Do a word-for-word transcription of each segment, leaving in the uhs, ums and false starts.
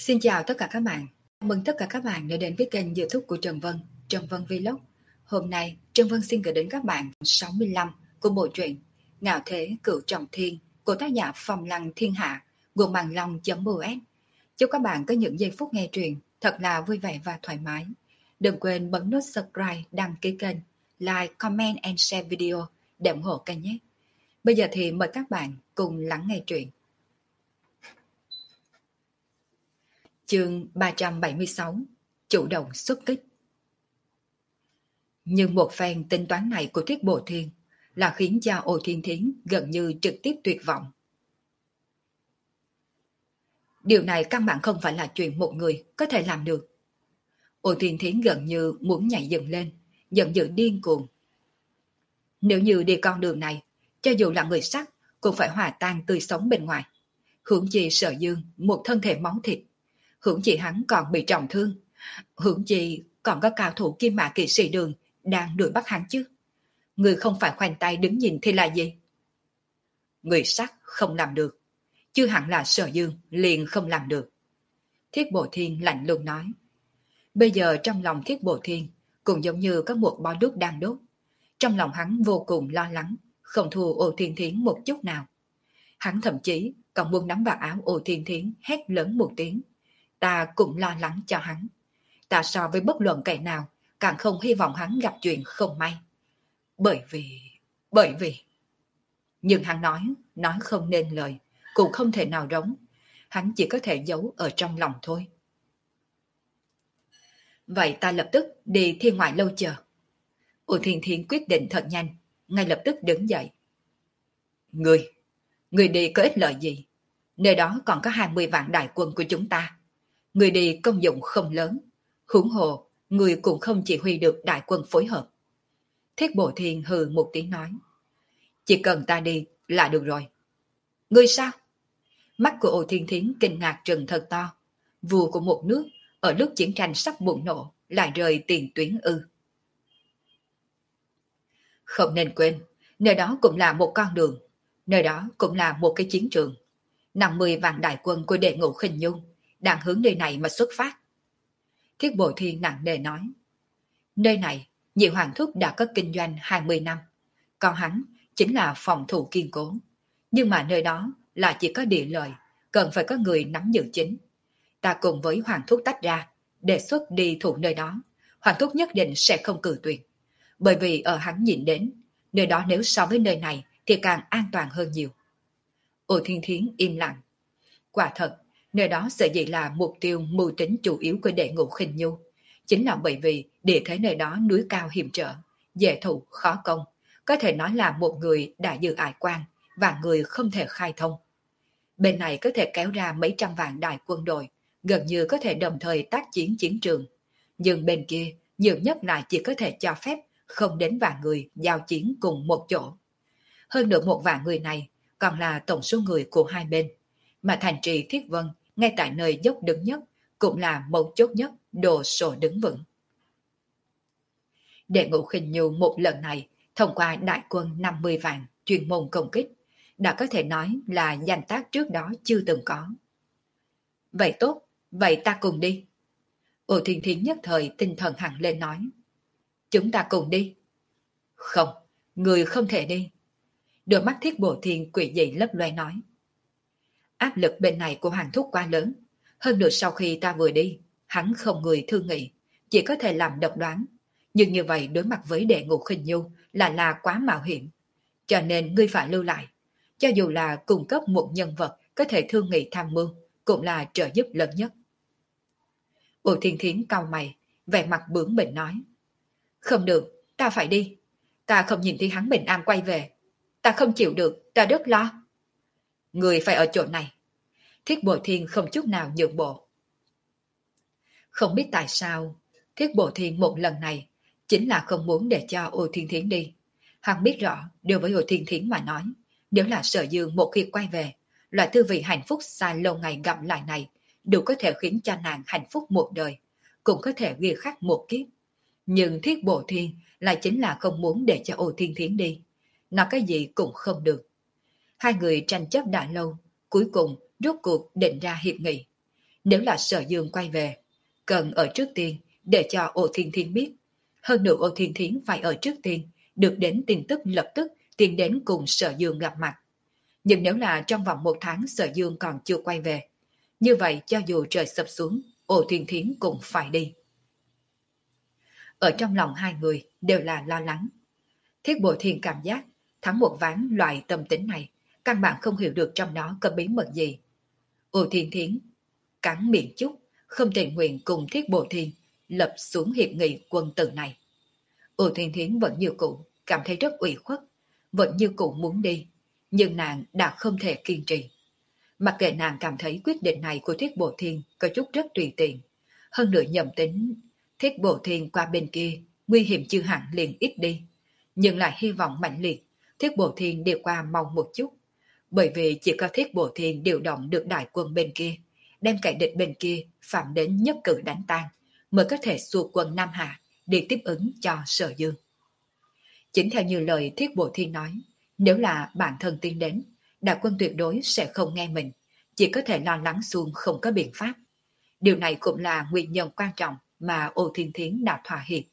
Xin chào tất cả các bạn. Chào mừng tất cả các bạn đã đến với kênh YouTube của Trần Vân, Trần Vân Vlog. Hôm nay, Trần Vân xin gửi đến các bạn phần sáu mươi lăm của bộ truyện Ngạo Thế Cửu Trọng Thiên của tác giả Phong Lăng Thiên Hạ, nguồn bằng long.us. Chúc các bạn có những giây phút nghe truyện thật là vui vẻ và thoải mái. Đừng quên bấm nút subscribe, đăng ký kênh, like, comment and share video để ủng hộ kênh nhé. Bây giờ thì mời các bạn cùng lắng nghe truyện. Chương ba trăm bảy mươi sáu, chủ động xuất kích. Nhưng một phen tính toán này của Thiết Bộ Thiên là khiến cho Ô Thiên Thiến gần như trực tiếp tuyệt vọng. Điều này căn bản không phải là chuyện một người có thể làm được. Ô Thiên Thiến gần như muốn nhảy dựng lên, giận dữ điên cuồng. Nếu như đi con đường này, cho dù là người sắc cũng phải hòa tan tươi sống bên ngoài. Huống chi Sở Dương một thân thể máu thịt, huống chi hắn còn bị trọng thương, huống chi còn có cao thủ Kim Mã Kỵ Sĩ Đường đang đuổi bắt hắn chứ. Người không phải khoanh tay đứng nhìn thì là gì? Người sắc không làm được, chứ hẳn là Sở Dương liền không làm được. Thiết Bộ Thiên lạnh lùng nói. Bây giờ trong lòng Thiết Bộ Thiên cũng giống như có một bó đuốc đang đốt. Trong lòng hắn vô cùng lo lắng, không thua Ô Thiên Thiến một chút nào. Hắn thậm chí còn muốn nắm vào áo Ô Thiên Thiến hét lớn một tiếng. Ta cũng lo lắng cho hắn. Ta so với bất luận kẻ nào càng không hy vọng hắn gặp chuyện không may. Bởi vì... bởi vì... Nhưng hắn nói, nói không nên lời, cũng không thể nào rống. Hắn chỉ có thể giấu ở trong lòng thôi. Vậy ta lập tức đi Thiên Ngoại Lâu chờ. Ô Thiên Thiên quyết định thật nhanh, ngay lập tức đứng dậy. Người, người đi có ích lợi gì? Nơi đó còn có hai mươi vạn đại quân của chúng ta. Người đi công dụng không lớn. Huống hồ, người cũng không chỉ huy được đại quân phối hợp. Thiết Bộ Thiên hừ một tiếng nói. Chỉ cần ta đi là được rồi. Ngươi sao? Mắt của Ô Thiên Thiến kinh ngạc trừng thật to. Vua của một nước, ở lúc chiến tranh sắp bùng nổ, lại rời tiền tuyến ư. Không nên quên, nơi đó cũng là một con đường. Nơi đó cũng là một cái chiến trường. năm mươi vạn đại quân của Đệ Ngũ Khinh Nhung đang hướng nơi này mà xuất phát. Thiết Bộ Thiên nặng nề nói. Nơi này, Nhị Hoàng Thúc đã có kinh doanh hai mươi năm. Còn hắn chính là phòng thủ kiên cố. Nhưng mà nơi đó là chỉ có địa lợi, cần phải có người nắm giữ chính. Ta cùng với Hoàng Thúc tách ra, đề xuất đi thủ nơi đó. Hoàng Thúc nhất định sẽ không cự tuyệt. Bởi vì ở hắn nhìn đến, nơi đó nếu so với nơi này thì càng an toàn hơn nhiều. Ô Thiên Thiến im lặng. Quả thật, nơi đó sở dĩ là mục tiêu mưu tính chủ yếu của Đệ Ngũ Khinh Nhu. Chính là bởi vì địa thế nơi đó núi cao hiểm trở, dễ thủ khó công. Có thể nói là một người đã dự ải quan và người không thể khai thông. Bên này có thể kéo ra mấy trăm vạn đại quân đội, gần như có thể đồng thời tác chiến chiến trường. Nhưng bên kia, nhiều nhất là chỉ có thể cho phép không đến vạn người giao chiến cùng một chỗ. Hơn nữa một vạn người này còn là tổng số người của hai bên. Mà thành trì Thiết Vân, ngay tại nơi dốc đứng nhất, cũng là mấu chốt nhất, đồ sổ đứng vững. Đệ Ngũ Khinh Nhu một lần này, thông qua đại quân năm mươi vạn chuyên môn công kích, đã có thể nói là danh tác trước đó chưa từng có. Vậy tốt, vậy ta cùng đi. Ô Thiên Thiến nhất thời tinh thần hẳn lên nói. Chúng ta cùng đi. Không, người không thể đi. Đôi mắt Thiết Bộ Thiên quỷ dị lấp loe nói. Áp lực bên này của Hoàng Thúc quá lớn. Hơn nữa sau khi ta vừa đi, hắn không người thương nghị, chỉ có thể làm độc đoán. Nhưng như vậy đối mặt với Đệ Ngũ Khinh Nhu là là quá mạo hiểm. Cho nên ngươi phải lưu lại. Cho dù là cung cấp một nhân vật có thể thương nghị tham mưu, cũng là trợ giúp lớn nhất. Ô Thiên Thiến cau mày, vẻ mặt bướng bỉnh nói. Không được, ta phải đi. Ta không nhìn thấy hắn bình an quay về. Ta không chịu được, ta rất lo. Người phải ở chỗ này. Thiết Bộ Thiên không chút nào nhượng bộ. Không biết tại sao, Thiết Bộ Thiên một lần này chính là không muốn để cho Ô Thiên Thiến đi. Hắn biết rõ, đối với Ô Thiên Thiến mà nói, nếu là Sở Dương một khi quay về, loại tư vị hạnh phúc xa lâu ngày gặp lại này đủ có thể khiến cho nàng hạnh phúc một đời, cũng có thể ghi khắc một kiếp. Nhưng Thiết Bộ Thiên lại chính là không muốn để cho Ô Thiên Thiến đi. Nói cái gì cũng không được. Hai người tranh chấp đã lâu, cuối cùng rốt cuộc định ra hiệp nghị. Nếu là Sở Dương quay về, cần ở trước tiên để cho Ô Thiên Thiến biết. Hơn nữa Ô Thiên Thiến phải ở trước tiên, được đến tin tức lập tức tiến đến cùng Sở Dương gặp mặt. Nhưng nếu là trong vòng một tháng Sở Dương còn chưa quay về, như vậy cho dù trời sập xuống, Ô Thiên Thiến cũng phải đi. Ở trong lòng hai người đều là lo lắng. Thiết Bộ Thiên cảm giác thắng một ván loại tâm tính này, căn bản không hiểu được trong đó có bí mật gì. Ô Thiên Thiến cắn miệng chút, không tình nguyện cùng Thiết Bộ Thiên lập xuống hiệp nghị quân tử này. Ô Thiên Thiến vẫn như cũ, cảm thấy rất ủy khuất, vẫn như cũ muốn đi, nhưng nàng đã không thể kiên trì. Mặc kệ nàng cảm thấy quyết định này của Thiết Bộ Thiên có chút rất tùy tiện, hơn nữa nhầm tính Thiết Bộ Thiên qua bên kia, nguy hiểm chưa hẳn liền ít đi, nhưng lại hy vọng mạnh liệt Thiết Bộ Thiên đi qua mau một chút, bởi vì chỉ có Thiết Bộ Thiên điều động được đại quân bên kia, đem kẻ địch bên kia phạm đến nhất cử đánh tan, mới có thể xua quân Nam Hạ để tiếp ứng cho Sở Dương. Chính theo như lời Thiết Bộ Thiên nói, nếu là bản thân tiến đến, đại quân tuyệt đối sẽ không nghe mình, chỉ có thể lo lắng xuống không có biện pháp. Điều này cũng là nguyên nhân quan trọng mà Ô Thiên Thiến đã thỏa hiệp.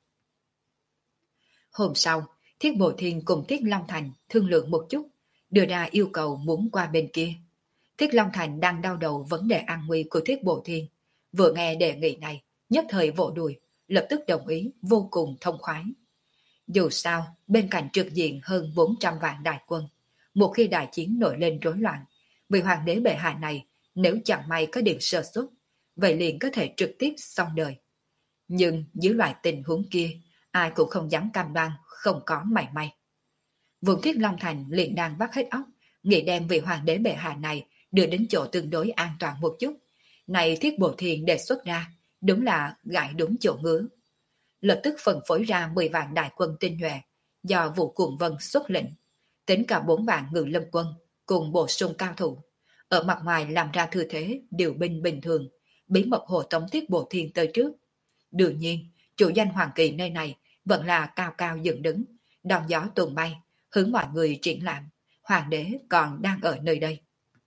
Hôm sau, Thiết Bộ Thiên cùng Thiết Long Thành thương lượng một chút, đưa ra yêu cầu muốn qua bên kia. Thiết Long Thành đang đau đầu vấn đề an nguy của Thiết Bộ Thiên, vừa nghe đề nghị này, nhất thời vỗ đùi, lập tức đồng ý, vô cùng thông khoái. Dù sao, bên cạnh trực diện hơn bốn trăm vạn đại quân, một khi đại chiến nổi lên rối loạn, vị hoàng đế bệ hạ này nếu chẳng may có điểm sơ suất, vậy liền có thể trực tiếp xong đời. Nhưng dưới loại tình huống kia, ai cũng không dám cam đoan không có mảy may. Vùng Thiết Long Thành liền đang vắt hết óc, nghĩ đem vị hoàng đế bệ hạ này đưa đến chỗ tương đối an toàn một chút. Này Thiết Bộ Thiên đề xuất ra, đúng là gãi đúng chỗ ngứa. Lập tức phân phối ra mười vạn đại quân tinh nhuệ do Vũ Cuồng Vân xuất lĩnh, tính cả bốn vạn ngự lâm quân cùng bổ sung cao thủ, ở mặt ngoài làm ra thư thế điều binh bình thường, bí mật hộ tống Thiết Bộ Thiên tới trước. Đương nhiên, chủ danh Hoàng Kỳ nơi này vẫn là cao cao dựng đứng, đón gió tuần bay, hướng mọi người triển lãm, hoàng đế còn đang ở nơi đây.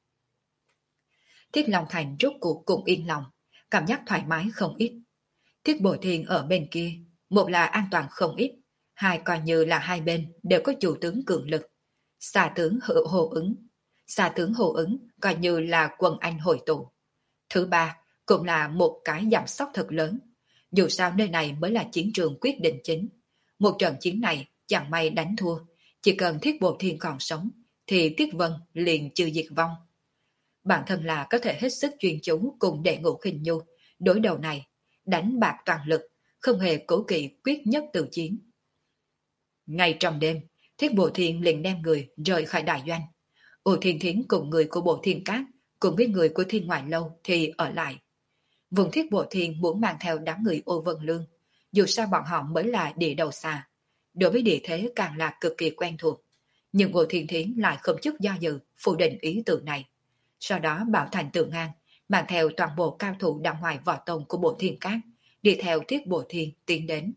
Thiết Long Thành rốt cuộc cũng yên lòng, cảm giác thoải mái không ít. Thiết Bộ Thiên ở bên kia, một là an toàn không ít, hai coi như là hai bên đều có chủ tướng cường lực. Xà tướng hữu hồ ứng, xà tướng hồ ứng coi như là quân Anh hội tụ. Thứ ba, cũng là một cái giảm sóc thật lớn. Dù sao nơi này mới là chiến trường quyết định chính. Một trận chiến này chẳng may đánh thua, chỉ cần Thiết Bộ Thiên còn sống, thì Tiết Vân liền trừ diệt vong. Bản thân là có thể hết sức chuyên chú cùng đệ ngũ khinh nhu, đối đầu này, đánh bạc toàn lực, không hề cố kỵ quyết nhất tự chiến. Ngay trong đêm, Thiết Bộ Thiên liền đem người rời khỏi đại doanh. Ô Thiên Thiến cùng người của Bộ Thiên Cát, cùng với người của Thiên Ngoại Lâu thì ở lại. Vùng Thiết Bộ Thiên muốn mang theo đám người Ô Vân Lương, dù sao bọn họ mới là địa đầu xa, đối với địa thế càng là cực kỳ quen thuộc. Nhưng Ô Thiên Thiến lại không chút do dự phủ định ý tưởng này. Sau đó bảo thành Tự Ngang, mang theo toàn bộ cao thủ đằng ngoài võ tông của Bộ Thiên Cát, đi theo Thiết Bộ Thiên tiến đến.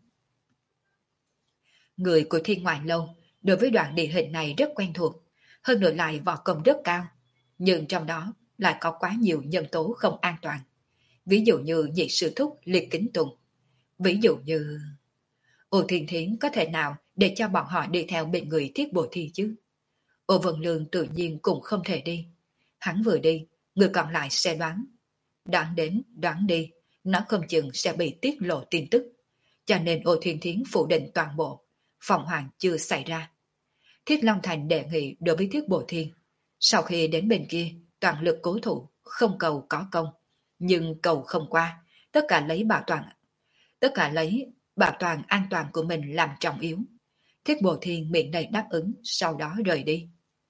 Người của Thiên Ngoại Lâu đối với đoạn địa hình này rất quen thuộc, hơn nữa lại võ công rất cao, nhưng trong đó lại có quá nhiều nhân tố không an toàn. Ví dụ như nhị sư thúc Liệt Kính Tùng. Ví dụ như... Ô Thiên Thiến có thể nào để cho bọn họ đi theo bên người Thiết Bộ Thiên chứ? Ô Vân Lương tự nhiên cũng không thể đi. Hắn vừa đi, người còn lại sẽ đoán. Đoán đến, đoán đi, nó không chừng sẽ bị tiết lộ tin tức. Cho nên Ô Thiên Thiến phủ định toàn bộ, phòng hoàng chưa xảy ra. Thiết Long Thành đề nghị đối với Thiết Bộ Thiên. Sau khi đến bên kia, toàn lực cố thủ, không cầu có công. Nhưng cầu không qua, tất cả lấy bảo toàn, tất cả lấy bảo toàn an toàn của mình làm trọng yếu. Thiết Bộ Thiên miệng đầy đáp ứng, sau đó rời đi.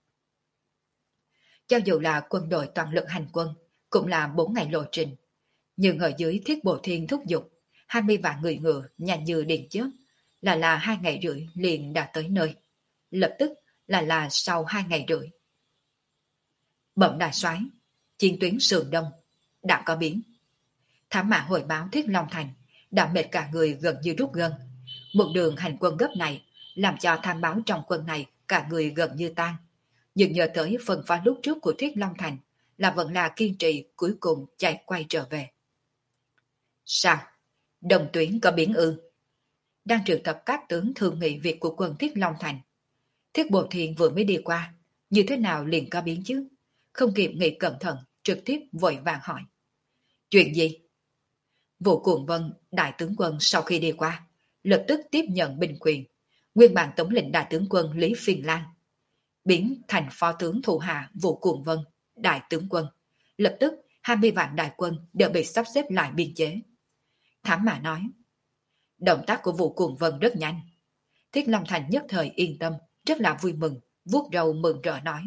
Cho dù là quân đội toàn lực hành quân, cũng là bốn ngày lộ trình. Nhưng ở dưới Thiết Bộ Thiên thúc giục, hai mươi vạn người ngựa nhanh như điện chớp, là là hai ngày rưỡi liền đã tới nơi. Lập tức là là sau hai ngày rưỡi. Bẩm đại soái, chiến tuyến sườn đông đã có biến. Thám mã hồi báo Thiết Long Thành đã mệt cả người gần như rút gân. Một đường hành quân gấp này làm cho tham báo trong quân này cả người gần như tan. Nhưng nhờ tới phần phá lúc trước của Thiết Long Thành, là vẫn là kiên trì cuối cùng chạy quay trở về. Sao? Đồng tuyến có biến ư? Đang triệu tập các tướng thương nghị việc của quân Thiết Long Thành. Thiết Bộ Thiên vừa mới đi qua, như thế nào liền có biến chứ? Không kịp nghĩ cẩn thận, trực tiếp vội vàng hỏi. Chuyện gì? Vũ Cuồng Vân, đại tướng quân sau khi đi qua, lập tức tiếp nhận binh quyền. Nguyên bản tổng lĩnh đại tướng quân Lý Phiền Lan biến thành phó tướng thủ hạ Vũ Cuồng Vân, đại tướng quân. Lập tức hai mươi vạn đại quân đều bị sắp xếp lại biên chế. Thám Mã nói, động tác của Vũ Cuồng Vân rất nhanh. Thiết Long Thành nhất thời yên tâm, rất là vui mừng, vuốt râu mừng rỡ nói.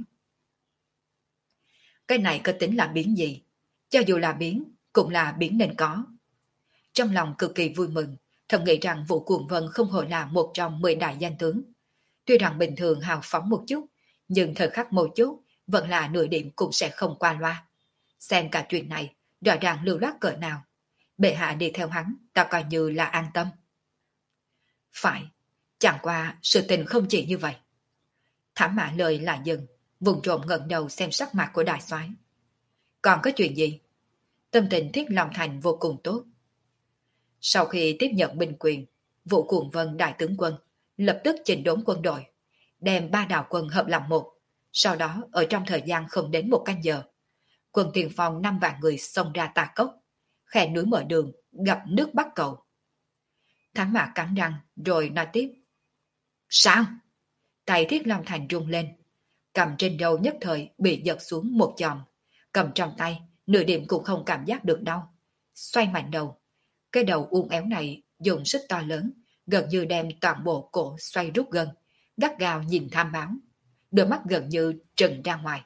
Cái này có tính là biến gì? Cho dù là biến, cũng là biến nên có. Trong lòng cực kỳ vui mừng, thầm nghĩ rằng Vũ Cuồng Vân không hổ là một trong mười đại danh tướng. Tuy rằng bình thường hào phóng một chút, nhưng thời khắc một chút vẫn là nửa điểm cũng sẽ không qua loa. Xem cả chuyện này, rõ ràng lưu loát cỡ nào. Bệ hạ đi theo hắn, ta coi như là an tâm. Phải, chẳng qua sự tình không chỉ như vậy. Thám Mã lời lại dừng, vùng trộm ngẩng đầu xem sắc mặt của đại soái. Còn có chuyện gì? Tâm tình Thiết Long Thành vô cùng tốt. Sau khi tiếp nhận binh quyền, Vũ Cuồng Vân đại tướng quân lập tức chỉnh đốn quân đội, đem ba đạo quân hợp làm một. Sau đó ở trong thời gian không đến một canh giờ, quân tiền phong năm vạn người xông ra Tà Cốc, khe núi mở đường, gặp nước Bắc Cầu. Thám Mã cắn răng rồi nói tiếp. Sao? Tay Thiết Long Thành rung lên, cầm trên đầu nhất thời bị giật xuống một chòm, cầm trong tay, nửa điểm cũng không cảm giác được đau. Xoay mạnh đầu, cái đầu uốn éo này dùng sức to lớn, gần như đem toàn bộ cổ xoay rút gần, gắt gao nhìn tham báo, đôi mắt gần như trừng ra ngoài.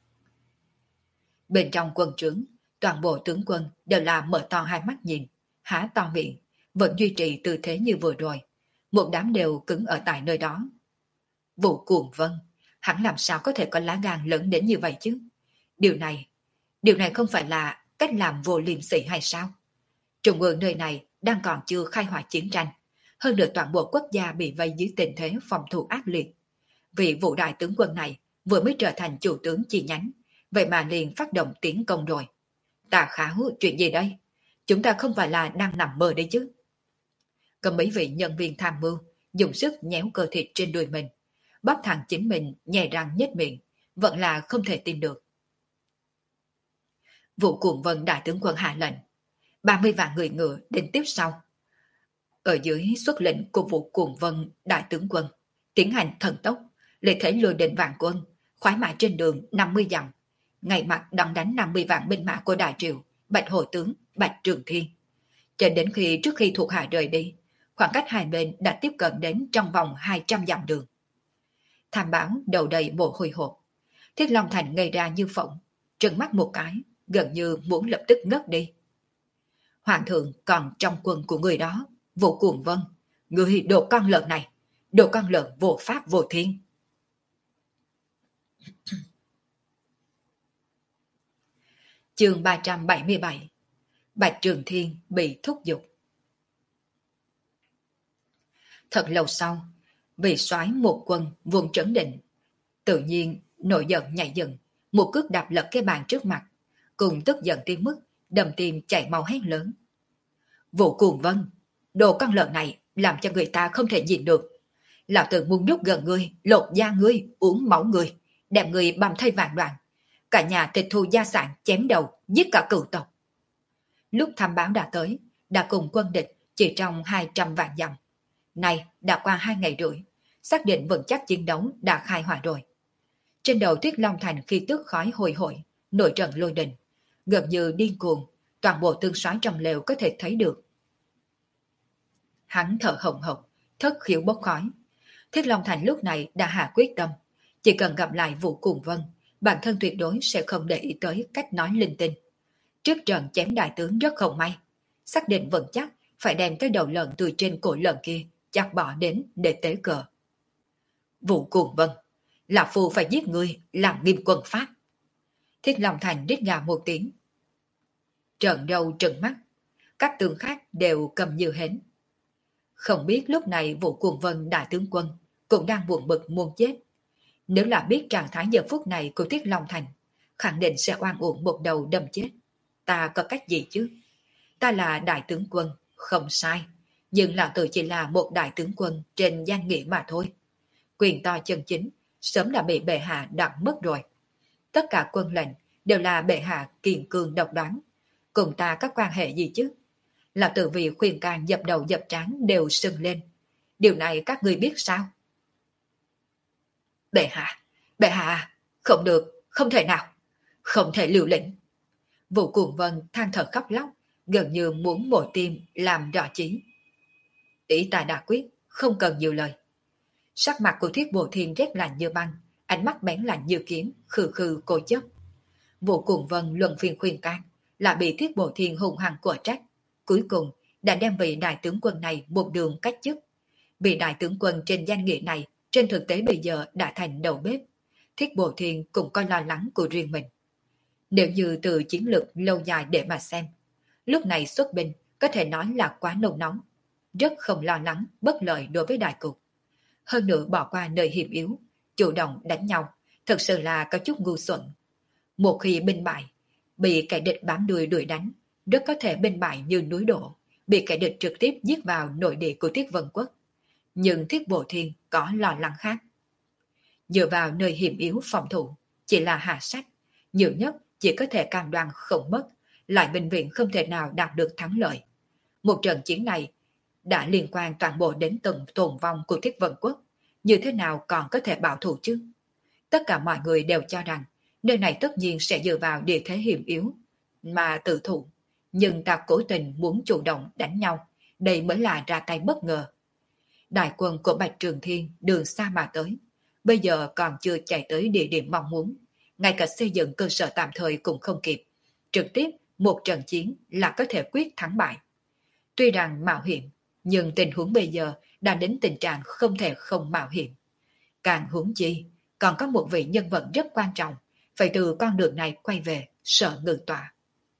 Bên trong quân trướng, toàn bộ tướng quân đều là mở to hai mắt nhìn, há to miệng, vẫn duy trì tư thế như vừa rồi, một đám đều cứng ở tại nơi đó. Vũ Cuồng Vân, hắn làm sao có thể có lá gan lớn đến như vậy chứ? Điều này, điều này không phải là cách làm vô liêm sỉ hay sao? Trung ương nơi này đang còn chưa khai hỏa chiến tranh, hơn nữa toàn bộ quốc gia bị vây dưới tình thế phòng thủ ác liệt. Vị Vũ đại tướng quân này vừa mới trở thành chủ tướng chi nhánh, vậy mà liền phát động tiến công rồi. Tà Kháo, chuyện gì đây? Chúng ta không phải là đang nằm mơ đấy chứ? Có mấy vị nhân viên tham mưu dùng sức nhéo cơ thịt trên đùi mình, bóp thẳng chính mình nhè răng nhếch miệng, vẫn là không thể tin được. Vũ Cuồng Vân đại tướng quân hạ lệnh, ba mươi vạn người ngựa đến tiếp sau. Ở dưới xuất lệnh của Vũ Cuồng Vân đại tướng quân, tiến hành thần tốc, lợi thế lùi đến vạn quân, khoái mã trên đường năm mươi dặm, ngày mặt đón đánh năm mươi vạn binh mã của Đại Triều, Bạch Hổ Tướng, Bạch Trường Thiên. Cho đến khi trước khi thuộc hạ rời đi, khoảng cách hai bên đã tiếp cận đến trong vòng hai trăm dặm đường. Tham báo đầu đầy mồ hôi hột, Thiết Long Thành ngây ra như phỏng, trừng mắt một cái, gần như muốn lập tức ngất đi. Hoàng thượng còn trong quân của người đó, Vũ Cuồng Vân, người đồ con lợn này, đồ con lợn vô pháp vô thiên. Chương ba trăm bảy mươi bảy, Bạch Trường Thiên bị thúc giục. Thật lâu sau, vị soái một quân vùng trấn định, tự nhiên nổi giận nhảy dựng, một cước đạp lật cái bàn trước mặt, cùng tức giận tới mức đầm tim chảy máu hét lớn. Vũ Cuồng Vân, đồ con lợn này làm cho người ta không thể nhìn được. Lão tử muốn đút gần ngươi, lột da ngươi, uống máu ngươi, đem ngươi băm thây vạn đoạn. Cả nhà tịch thu gia sản, chém đầu, giết cả cửu tộc. Lúc tham báo đã tới, đã cùng quân địch chỉ trong hai trăm vạn dặm. Nay đã qua hai ngày rưỡi, xác định vững chắc chiến đấu đã khai hỏa rồi. Trên đầu Tuyết Long Thành khi tức khói hồi hội, nổi trận lôi đình, gần như điên cuồng, toàn bộ tương soái trong lều có thể thấy được. Hắn thở hồng hộc, thất khiếu bốc khói. Thiết Long Thành lúc này đã hạ quyết tâm, chỉ cần gặp lại Vũ Cuồng Vân, bản thân tuyệt đối sẽ không để ý tới cách nói linh tinh. Trước trận chém đại tướng rất không may, xác định vững chắc phải đem cái đầu lợn từ trên cổ lợn kia chặt bỏ đến để tế cờ. Vũ Cuồng Vân, lão phu phải giết ngươi làm nghiêm quân pháp. Thiết Long Thành rít gào một tiếng. Trợn đầu trừng mắt, các tướng khác đều cầm như hến. Không biết lúc này Vũ Cuồng Vân đại tướng quân cũng đang buồn bực muốn chết. Nếu là biết trạng thái giờ phút này của Thiết Long Thành, khẳng định sẽ oan uổng một đầu đâm chết. Ta có cách gì chứ? Ta là đại tướng quân, không sai. Nhưng lão tử chỉ là một đại tướng quân trên danh nghĩa mà thôi. Quyền to chân chính, sớm đã bị bệ hạ đoạt mất rồi. Tất cả quân lệnh đều là bệ hạ kiên cường độc đoán. Cùng ta có quan hệ gì chứ? Lão tử vì khuyên can dập đầu dập trán đều sưng lên. Điều này các ngươi biết sao? Bệ hạ, bệ hạ, không được, không thể nào, không thể liều lĩnh. Vũ Cuồng Vân than thở khóc lóc, gần như muốn mổ tim làm rõ chí. Ý ta đã quyết, không cần nhiều lời. Sắc mặt của Thiết Bộ Thiên rét lạnh như băng, ánh mắt bén lạnh như kiếm, khư khư cố chấp. Vũ Cuồng Vân luân phiên khuyên can, là bị Thiết Bộ Thiên hung hăng của trách. Cuối cùng đã đem vị đại tướng quân này một đường cách chức. Vị đại tướng quân trên danh nghĩa này trên thực tế bây giờ đã thành đầu bếp. Thiết Bộ Thiên cũng có lo lắng của riêng mình. Nếu như từ chiến lược lâu dài để mà xem, lúc này xuất binh có thể nói là quá nồng nóng, rất không lo lắng bất lợi đối với đại cục. Hơn nữa bỏ qua nơi hiểm yếu, chủ động đánh nhau, thật sự là có chút ngu xuẩn. Một khi binh bại, bị kẻ địch bám đuôi đuổi đánh, rất có thể binh bại như núi đổ, bị kẻ địch trực tiếp giết vào nội địa của Thiết Vân Quốc. Nhưng Thiết Bộ Thiên có lo lắng khác. Dựa vào nơi hiểm yếu phòng thủ, chỉ là hạ sách, nhiều nhất chỉ có thể cam đoan không mất, lại bệnh viện không thể nào đạt được thắng lợi. Một trận chiến này đã liên quan toàn bộ đến từng tồn vong của Thiết Vân Quốc, như thế nào còn có thể bảo thủ chứ? Tất cả mọi người đều cho rằng nơi này tất nhiên sẽ dựa vào địa thế hiểm yếu mà tự thủ, nhưng ta cố tình muốn chủ động đánh nhau, đây mới là ra tay bất ngờ. Đại quân của Bạch Trường Thiên đường xa mà tới, bây giờ còn chưa chạy tới địa điểm mong muốn, ngay cả xây dựng cơ sở tạm thời cũng không kịp, trực tiếp một trận chiến là có thể quyết thắng bại. Tuy rằng mạo hiểm, nhưng tình huống bây giờ đã đến tình trạng không thể không mạo hiểm. Càng huống chi, còn có một vị nhân vật rất quan trọng, phải từ con đường này quay về Sở Ngự Tọa.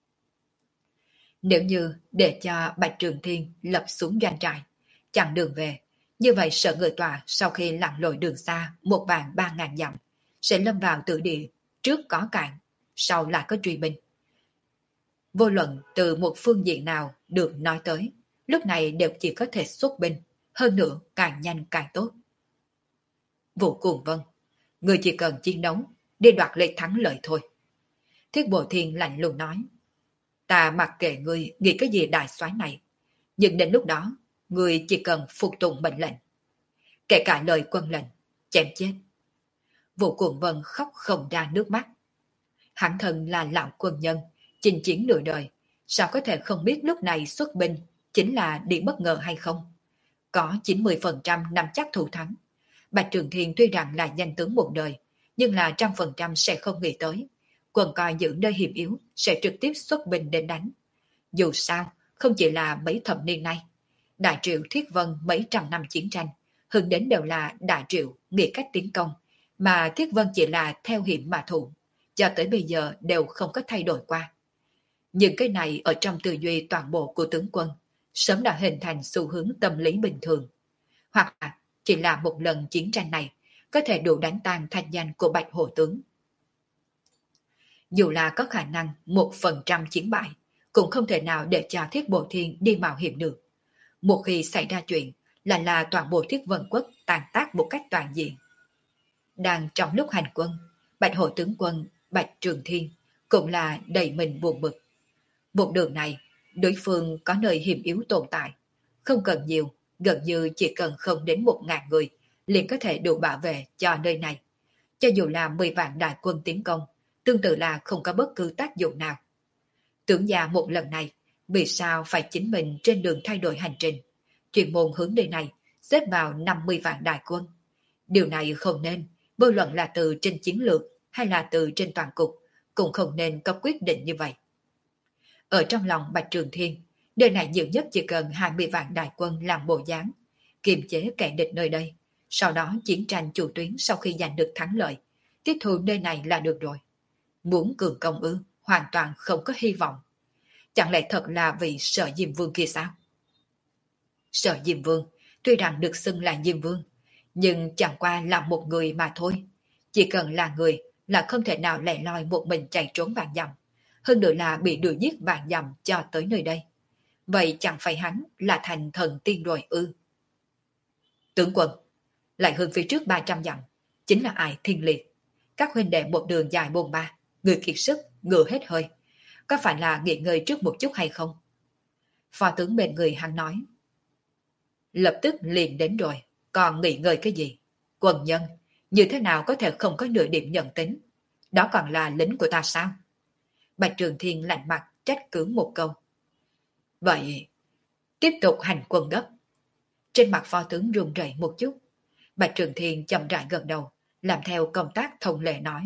Nếu như để cho Bạch Trường Thiên lập xuống doanh trại, chặn đường về, như vậy Sở Ngự Tọa sau khi lặn lội đường xa một vạn ba ngàn dặm, sẽ lâm vào tử địa, trước có cạn, sau lại có truy binh. Vô luận từ một phương diện nào được nói tới, lúc này đều chỉ có thể xuất binh, hơn nữa càng nhanh càng tốt. Vũ Cuồng Vân, người chỉ cần chiến đấu, đi đoạt lấy thắng lợi thôi. Thiết Bộ Thiên lạnh lùng nói, ta mặc kệ ngươi nghĩ cái gì đại soái này, nhưng đến lúc đó, ngươi chỉ cần phục tùng mệnh lệnh. Kể cả lời quân lệnh, chém chết. Vũ Cuồng Vân khóc không ra nước mắt. Hắn thân là lão quân nhân, chinh chiến nửa đời, sao có thể không biết lúc này xuất binh chính là đi bất ngờ hay không? Có chín mươi phần trăm nắm chắc thủ thắng. Bạch Trường Thiên tuy rằng là danh tướng một đời, nhưng là trăm phần trăm sẽ không nghĩ tới. Quân coi giữ nơi hiểm yếu sẽ trực tiếp xuất binh đến đánh. Dù sao, không chỉ là mấy thập niên nay. Đại triệu Thiết Vân mấy trăm năm chiến tranh, hướng đến đều là đại triệu nghĩ cách tiến công, mà Thiết Vân chỉ là theo hiểm mà thủ, cho tới bây giờ đều không có thay đổi qua. Những cái này ở trong tư duy toàn bộ của tướng quân, sớm đã hình thành xu hướng tâm lý bình thường. Hoặc là chỉ là một lần chiến tranh này có thể đủ đánh tan thanh danh của Bạch Hổ tướng. Dù là có khả năng một phần trăm chiến bại, cũng không thể nào để cho Thiết Bộ Thiên đi mạo hiểm được. Một khi xảy ra chuyện là là toàn bộ Thiết Vân Quốc tàn tác một cách toàn diện. Đang trong lúc hành quân, Bạch Hổ tướng quân Bạch Trường Thiên cũng là đầy mình buồn bực. Một đường này, đối phương có nơi hiểm yếu tồn tại, không cần nhiều, gần như chỉ cần không đến một ngàn người liền có thể đủ bảo vệ cho nơi này. Cho dù là mười vạn đại quân tiến công, tương tự là không có bất cứ tác dụng nào. Tưởng gia một lần này, vì sao phải chính mình trên đường thay đổi hành trình, chuyên môn hướng nơi này xếp vào năm mươi vạn đại quân. Điều này không nên, vô luận là từ trên chiến lược hay là từ trên toàn cục, cũng không nên có quyết định như vậy. Ở trong lòng Bạch Trường Thiên, nơi này nhiều nhất chỉ cần hai mươi vạn đại quân làm bộ dáng, kiềm chế kẻ địch nơi đây. Sau đó chiến tranh chủ tuyến sau khi giành được thắng lợi, tiếp thu nơi này là được rồi. Muốn cường công ư, hoàn toàn không có hy vọng. Chẳng lẽ thật là vì Sở Diêm Vương kia sao? Sở Diêm Vương, tuy rằng được xưng là Diêm Vương, nhưng chẳng qua là một người mà thôi. Chỉ cần là người, là không thể nào lẻ loi một mình chạy trốn vạn dặm, hơn nữa là bị đuổi giết vạn dặm cho tới nơi đây. Vậy chẳng phải hắn là thành thần tiên rồi ư? Tướng quân, lại hơn phía trước ba trăm dặm, chính là Ải Thiên Liệt. Các huynh đệ một đường dài bôn ba, người kiệt sức, ngựa hết hơi. Có phải là nghỉ ngơi trước một chút hay không? Phó tướng bên người hắn nói. Lập tức liền đến rồi, còn nghỉ ngơi cái gì? Quân nhân, như thế nào có thể không có nửa điểm nhận tính? Đó còn là lính của ta sao? Bạch Trường Thiên lạnh mặt trách cứ một câu. Vậy, tiếp tục hành quân gấp. Trên mặt phó tướng run rẩy một chút. Bạch Trường Thiên chậm rãi gật đầu, làm theo công tác thông lệ nói.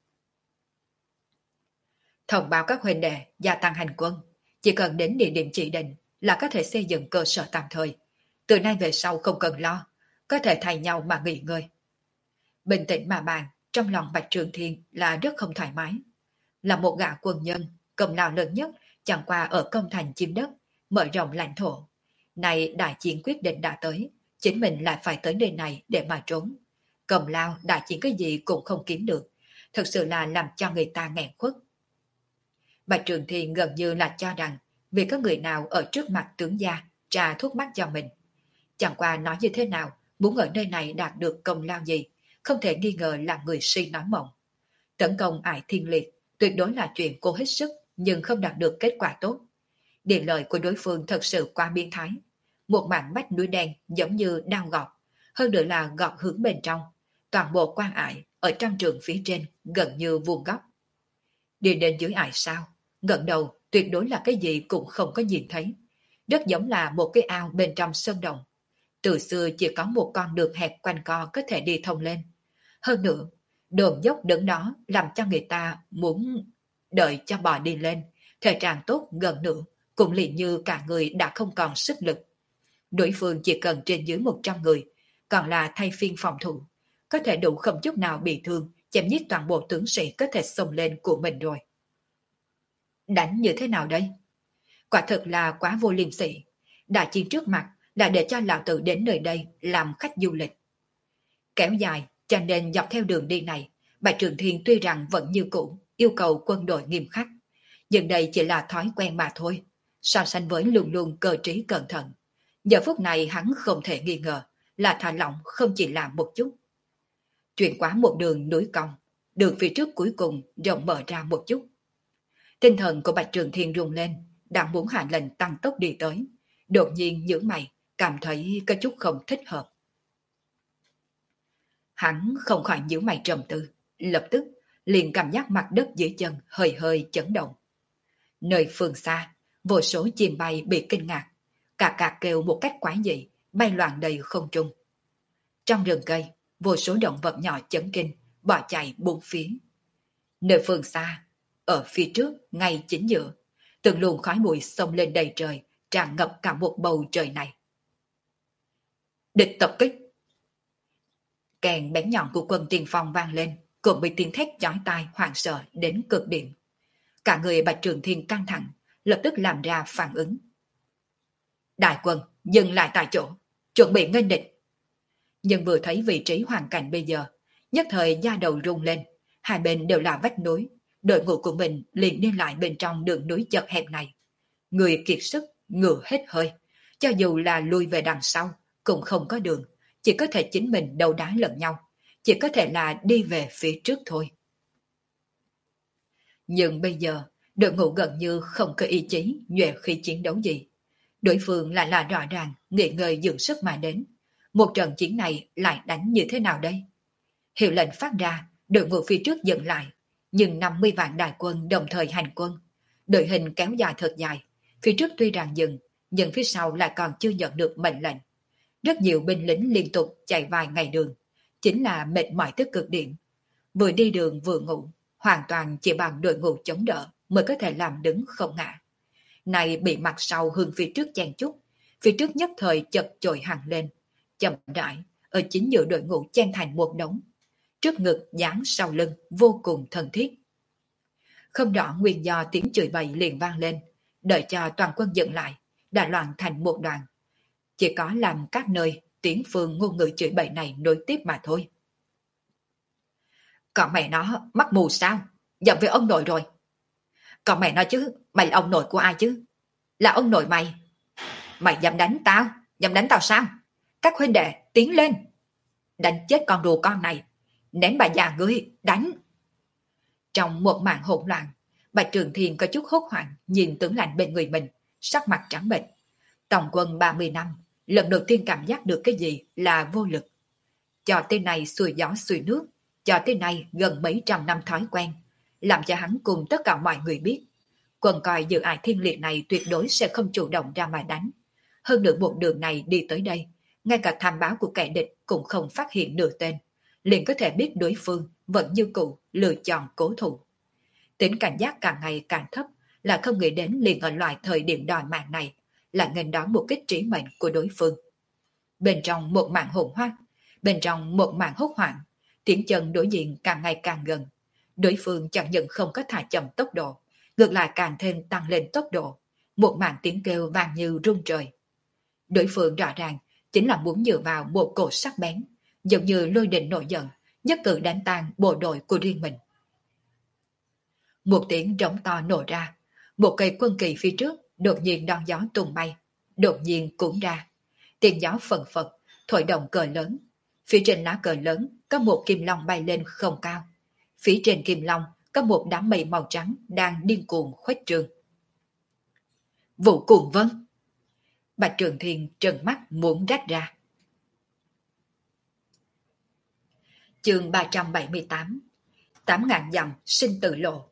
Thông báo các huynh đệ gia tăng hành quân, chỉ cần đến địa điểm chỉ định là có thể xây dựng cơ sở tạm thời. Từ nay về sau không cần lo, có thể thay nhau mà nghỉ ngơi. Bình tĩnh mà bàn, trong lòng Bạch Trường Thiên là rất không thoải mái. Là một gã quân nhân, công lao lớn nhất chẳng qua ở công thành chiếm đất, mở rộng lãnh thổ. Này đại chiến quyết định đã tới, chính mình lại phải tới nơi này để mà trốn. Công lao đại chiến cái gì cũng không kiếm được, thực sự là làm cho người ta nghẹn khuất. Bạch Trường Thiên gần như là cho rằng vì có người nào ở trước mặt tướng gia trà thuốc mắt cho mình. Chẳng qua nói như thế nào, muốn ở nơi này đạt được công lao gì, không thể nghi ngờ là người si nói mộng. Tấn công Ải Thiên Liệt tuyệt đối là chuyện cố hết sức nhưng không đạt được kết quả tốt. Điện lợi của đối phương thật sự quá biến thái. Một mảng vách núi đen giống như đao gọt, hơn nữa là gọt hướng bên trong. Toàn bộ quan ải ở trăm trường phía trên gần như vuông góc. Đi đến dưới ải sao, ngẩng đầu tuyệt đối là cái gì cũng không có nhìn thấy. Rất giống là một cái ao bên trong sơn động. Từ xưa chỉ có một con đường hẹp quanh co có thể đi thông lên. Hơn nữa, đồn dốc đứng đó làm cho người ta muốn đợi cho bò đi lên. Thể trạng tốt gần nửa, cũng liền như cả người đã không còn sức lực. Đối phương chỉ cần trên dưới một trăm người, còn là thay phiên phòng thủ, có thể đủ không chút nào bị thương, chém giết toàn bộ tướng sĩ có thể xông lên của mình rồi. Đánh như thế nào đây? Quả thực là quá vô liêm sỉ. Đại chiến trước mặt là để cho lão tử đến nơi đây làm khách du lịch. Kéo dài, cho nên dọc theo đường đi này, Bạch Trường Thiên tuy rằng vẫn như cũ, yêu cầu quân đội nghiêm khắc. Nhưng đây chỉ là thói quen mà thôi, so sánh với luôn luôn cơ trí cẩn thận. Giờ phút này hắn không thể nghi ngờ là thả lỏng không chỉ là một chút. Chuyển qua một đường núi cong, đường phía trước cuối cùng rộng mở ra một chút. Tinh thần của Bạch Trường Thiên rung lên, đang muốn hạ lệnh tăng tốc đi tới. Đột nhiên nhướng mày, cảm thấy có chút không thích hợp. Hắn không khỏi nhíu mày trầm tư, lập tức liền cảm giác mặt đất dưới chân hơi hơi chấn động. Nơi phương xa, vô số chim bay bị kinh ngạc, cà cà kêu một cách quái dị, bay loạn đầy không trung. Trong rừng cây, vô số động vật nhỏ chấn kinh, bỏ chạy bốn phía. Nơi phương xa, ở phía trước, ngay chính giữa, từng luồng khói bụi xông lên đầy trời, tràn ngập cả một bầu trời này. Địch tập kích! Kèn bén nhọn của quân tiên phong vang lên, cùng với tiếng thét chói tai hoảng sợ đến cực điểm. Cả người Bạch Trường Thiên căng thẳng, lập tức làm ra phản ứng. Đại quân, dừng lại tại chỗ, chuẩn bị nghênh địch. Nhưng vừa thấy vị trí hoàn cảnh bây giờ, nhất thời da đầu rung lên, hai bên đều là vách núi, đội ngũ của mình liền đi lại bên trong đường núi chật hẹp này. Người kiệt sức, ngựa hết hơi, cho dù là lui về đằng sau, cũng không có đường, chỉ có thể chính mình đấu đá lẫn nhau, chỉ có thể là đi về phía trước thôi. Nhưng bây giờ, đội ngũ gần như không có ý chí, nhuệ khi chiến đấu gì. Đối phương lại là rõ ràng, nghỉ ngơi dưỡng sức mà đến. Một trận chiến này lại đánh như thế nào đây? Hiệu lệnh phát ra, đội ngũ phía trước dừng lại, nhưng năm mươi vạn đại quân đồng thời hành quân. Đội hình kéo dài thật dài, phía trước tuy rằng dừng, nhưng phía sau lại còn chưa nhận được mệnh lệnh. Rất nhiều binh lính liên tục chạy vài ngày đường, chính là mệt mỏi tới cực điểm. Vừa đi đường vừa ngủ, hoàn toàn chỉ bằng đội ngũ chống đỡ mới có thể làm đứng không ngã. Này bị mặt sau hướng phía trước chen chút, phía trước nhất thời chật chội hẳn lên, chậm rãi ở chính giữa đội ngũ chen thành một đống. Trước ngực dán sau lưng vô cùng thân thiết. Không rõ nguyên do tiếng chửi bậy liền vang lên, đợi cho toàn quân dừng lại, đã loạn thành một đoàn. Chỉ có làm các nơi tiếng phương ngôn ngữ chửi bậy này nối tiếp mà thôi. Còn mẹ nó mắt mù sao? Giận về ông nội rồi. Còn mẹ nó chứ, mày là ông nội của ai chứ? Là ông nội mày. Mày dám đánh tao? Dám đánh tao sao? Các huynh đệ tiến lên. Đánh chết con rùa con này. Ném bà già ngươi, đánh. Trong một màn hỗn loạn, Bạch Trường Thiên có chút hốt hoảng nhìn tướng lạnh bên người mình, sắc mặt trắng bệch. Tổng quân ba mươi năm, lần đầu tiên cảm giác được cái gì là vô lực. Cho tới nay xuôi gió xuôi nước, cho tới nay gần mấy trăm năm thói quen, làm cho hắn cùng tất cả mọi người biết. Quân coi dự ải thiên liệt này tuyệt đối sẽ không chủ động ra mà đánh. Hơn nữa một đường này đi tới đây, ngay cả tham báo của kẻ địch cũng không phát hiện nửa tên, liền có thể biết đối phương vẫn như cũ lựa chọn cố thủ. Tính cảnh giác càng ngày càng thấp, là không nghĩ đến liền ở loại thời điểm đòi mạng này, là nghênh đón một kích trí mệnh của đối phương. Bên trong một màn hỗn hoang, bên trong một màn hốt hoảng, tiếng chân đối diện càng ngày càng gần. Đối phương chẳng những không có thả chậm tốc độ, ngược lại càng thêm tăng lên tốc độ. Một màn tiếng kêu vang như rung trời. Đối phương rõ ràng chính là muốn dựa vào một cột sắc bén, giống như lôi đình nổi giận, nhất cử đánh tan bộ đội của riêng mình. Một tiếng rống to nổ ra, một cây quân kỳ phía trước đột nhiên đón gió tung bay, đột nhiên cuốn ra. Tiếng gió phần phật, thổi động cờ lớn. Phía trên lá cờ lớn có một kim long bay lên không cao. Phía trên kim long có một đám mây màu trắng đang điên cuồng khuếch trương. Vũ Cuồng Vân! Bạch Trường Thiên trợn mắt muốn rách ra. Chương ba trăm bảy mươi tám. Tám ngàn dặm sinh tử lộ.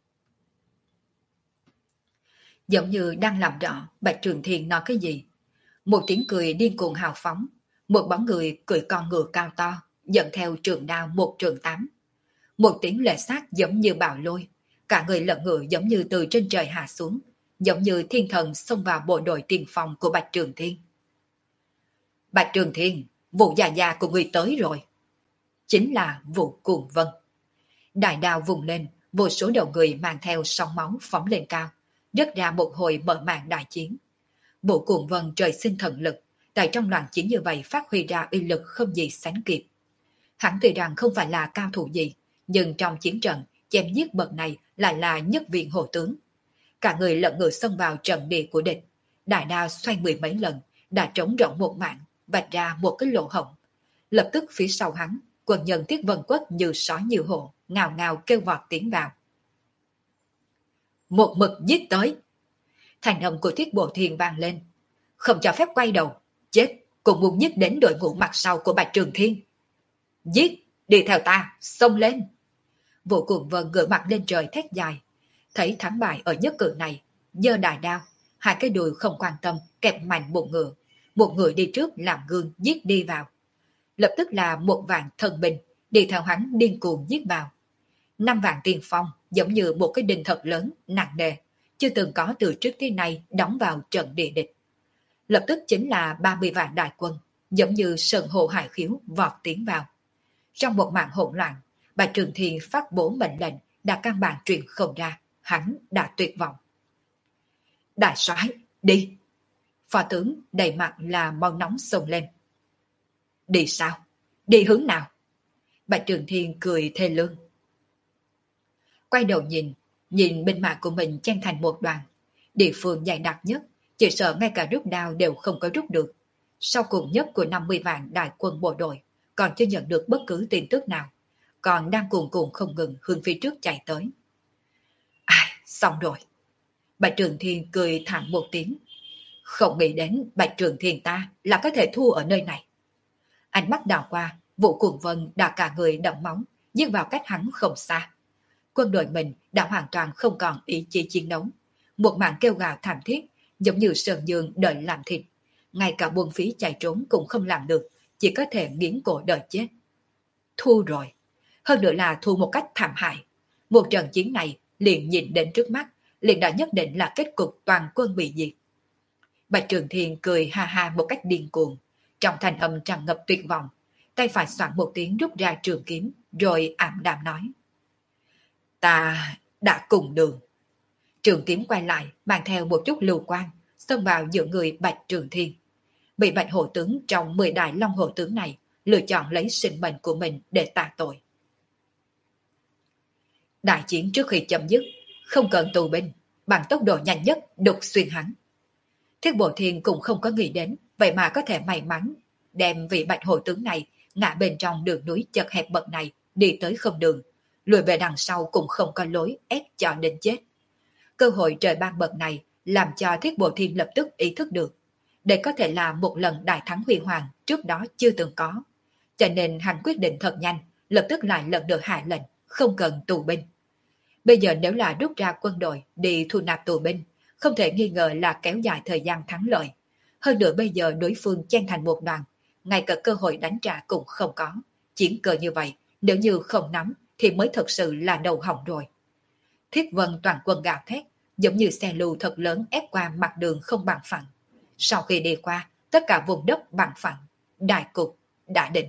Giống như đang làm rõ Bạch Trường Thiên nói cái gì. Một tiếng cười điên cuồng hào phóng, một bóng người cười con ngựa cao to, dẫn theo trường đao một trường tám. Một tiếng lệ sát giống như bạo lôi, cả người lẫn ngựa giống như từ trên trời hạ xuống, giống như thiên thần xông vào bộ đội tiền phòng của Bạch Trường Thiên. Bạch Trường Thiên, vụ già già của người tới rồi. Chính là Vũ Cuồng Vân. Đại đao vùng lên, vô số đầu người mang theo sóng máu phóng lên cao, rớt ra một hồi mở màn đại chiến. Vũ Cuồng Vân trời sinh thần lực, tại trong loạn chiến như vậy phát huy ra uy lực không gì sánh kịp. Hắn tuy rằng không phải là cao thủ gì, nhưng trong chiến trận chém giết bậc này lại là nhất viện hộ tướng. Cả người lẫn ngựa xông vào trận địa của địch, đại đao xoay mười mấy lần, đã trống rỗng một mạng, vạch ra một cái lỗ hổng. Lập tức phía sau hắn, quân nhân Tiết Vân Quất như sói như hổ, ngào ngào kêu vọt tiến vào. Một mực giết tới. Thành âm của Thiết Bộ Thiên vang lên. Không cho phép quay đầu, chết cũng muốn giết đến đội ngũ mặt sau của Bạch Trường Thiên. Giết, đi theo ta, xông lên. Vũ Cuồng Vân ngửa mặt lên trời thét dài. Thấy thắng bại ở nhất cử này, giơ đại đao, hai cái đùi không quan tâm kẹp mạnh bụng ngựa. Một người đi trước làm gương giết đi vào. Lập tức là một vạn thần binh đi theo hắn điên cuồng giết vào. Năm vạn tiền phong giống như một cái đinh thật lớn, nặng nề, chưa từng có từ trước tới nay đóng vào trận địa địch. Lập tức chính là ba mươi vạn đại quân, giống như sơn hồ hải khiếu vọt tiến vào. Trong một màn hỗn loạn, Bạch Trường Thiên phát bố mệnh lệnh đã căn bản truyền không ra, hắn đã tuyệt vọng. Đại soái, đi! Phó tướng đầy mặt là mau nóng xông lên. Đi sao? Đi hướng nào? Bạch Trường Thiên cười thê lương. Quay đầu nhìn, nhìn binh mã của mình chen thành một đoàn. Địa phương dày đặc nhất, chỉ sợ ngay cả rút đao đều không có rút được. Sau cùng nhất của năm mươi vạn đại quân bộ đội, còn chưa nhận được bất cứ tin tức nào, còn đang cuồn cuộn không ngừng hướng phía trước chạy tới. Ai, xong rồi. Bạch Trường Thiên cười thẳng một tiếng. Không nghĩ đến Bạch Trường Thiên ta là có thể thua ở nơi này. Ánh mắt đảo qua, Vũ Cuồng Vân đã cả người đẫm máu, giết vào cách hắn không xa. Quân đội mình đã hoàn toàn không còn ý chí chiến đấu. Một màn kêu gào thảm thiết, giống như sườn giường đợi làm thịt. Ngay cả buôn phí chạy trốn cũng không làm được, chỉ có thể nghiến cổ đợi chết. Thua rồi. Hơn nữa là thua một cách thảm hại. Một trận chiến này liền nhìn đến trước mắt, liền đã nhất định là kết cục toàn quân bị diệt. Bạch Trường Thiên cười ha ha một cách điên cuồng, trong thanh âm tràn ngập tuyệt vọng, tay phải soạn một tiếng rút ra trường kiếm, rồi ảm đạm nói. Ta đã cùng đường. Trường kiếm quay lại, mang theo một chút lưu quang, xông vào giữa người Bạch Trường Thiên. Bị Bạch hộ tướng trong mười đại long hộ tướng này lựa chọn lấy sinh mệnh của mình để tạ tội. Đại chiến trước khi chấm dứt, không cần tù binh, bằng tốc độ nhanh nhất đục xuyên hắn. Thiết Bộ Thiên cũng không có nghĩ đến, vậy mà có thể may mắn đem vị bạch hổ tướng này ngã bên trong đường núi chật hẹp bậc này đi tới không đường, lùi về đằng sau cũng không có lối, ép cho đến chết. Cơ hội trời ban bậc này làm cho Thiết Bộ Thiên lập tức ý thức được. Đây có thể là một lần đại thắng huy hoàng trước đó chưa từng có. Cho nên hắn quyết định thật nhanh, lập tức lại lần nữa hạ lệnh, không cần tù binh. Bây giờ nếu là rút ra quân đội đi thu nạp tù binh, không thể nghi ngờ là kéo dài thời gian thắng lợi. Hơn nữa bây giờ đối phương chen thành một đoàn, ngay cả cơ hội đánh trả cũng không có. Chiến cờ như vậy, nếu như không nắm thì mới thật sự là đầu hỏng rồi. Thiết Vân toàn quân gào thét, giống như xe lưu thật lớn ép qua mặt đường không bằng phẳng. Sau khi đi qua, tất cả vùng đất bằng phẳng, đại cục đã định.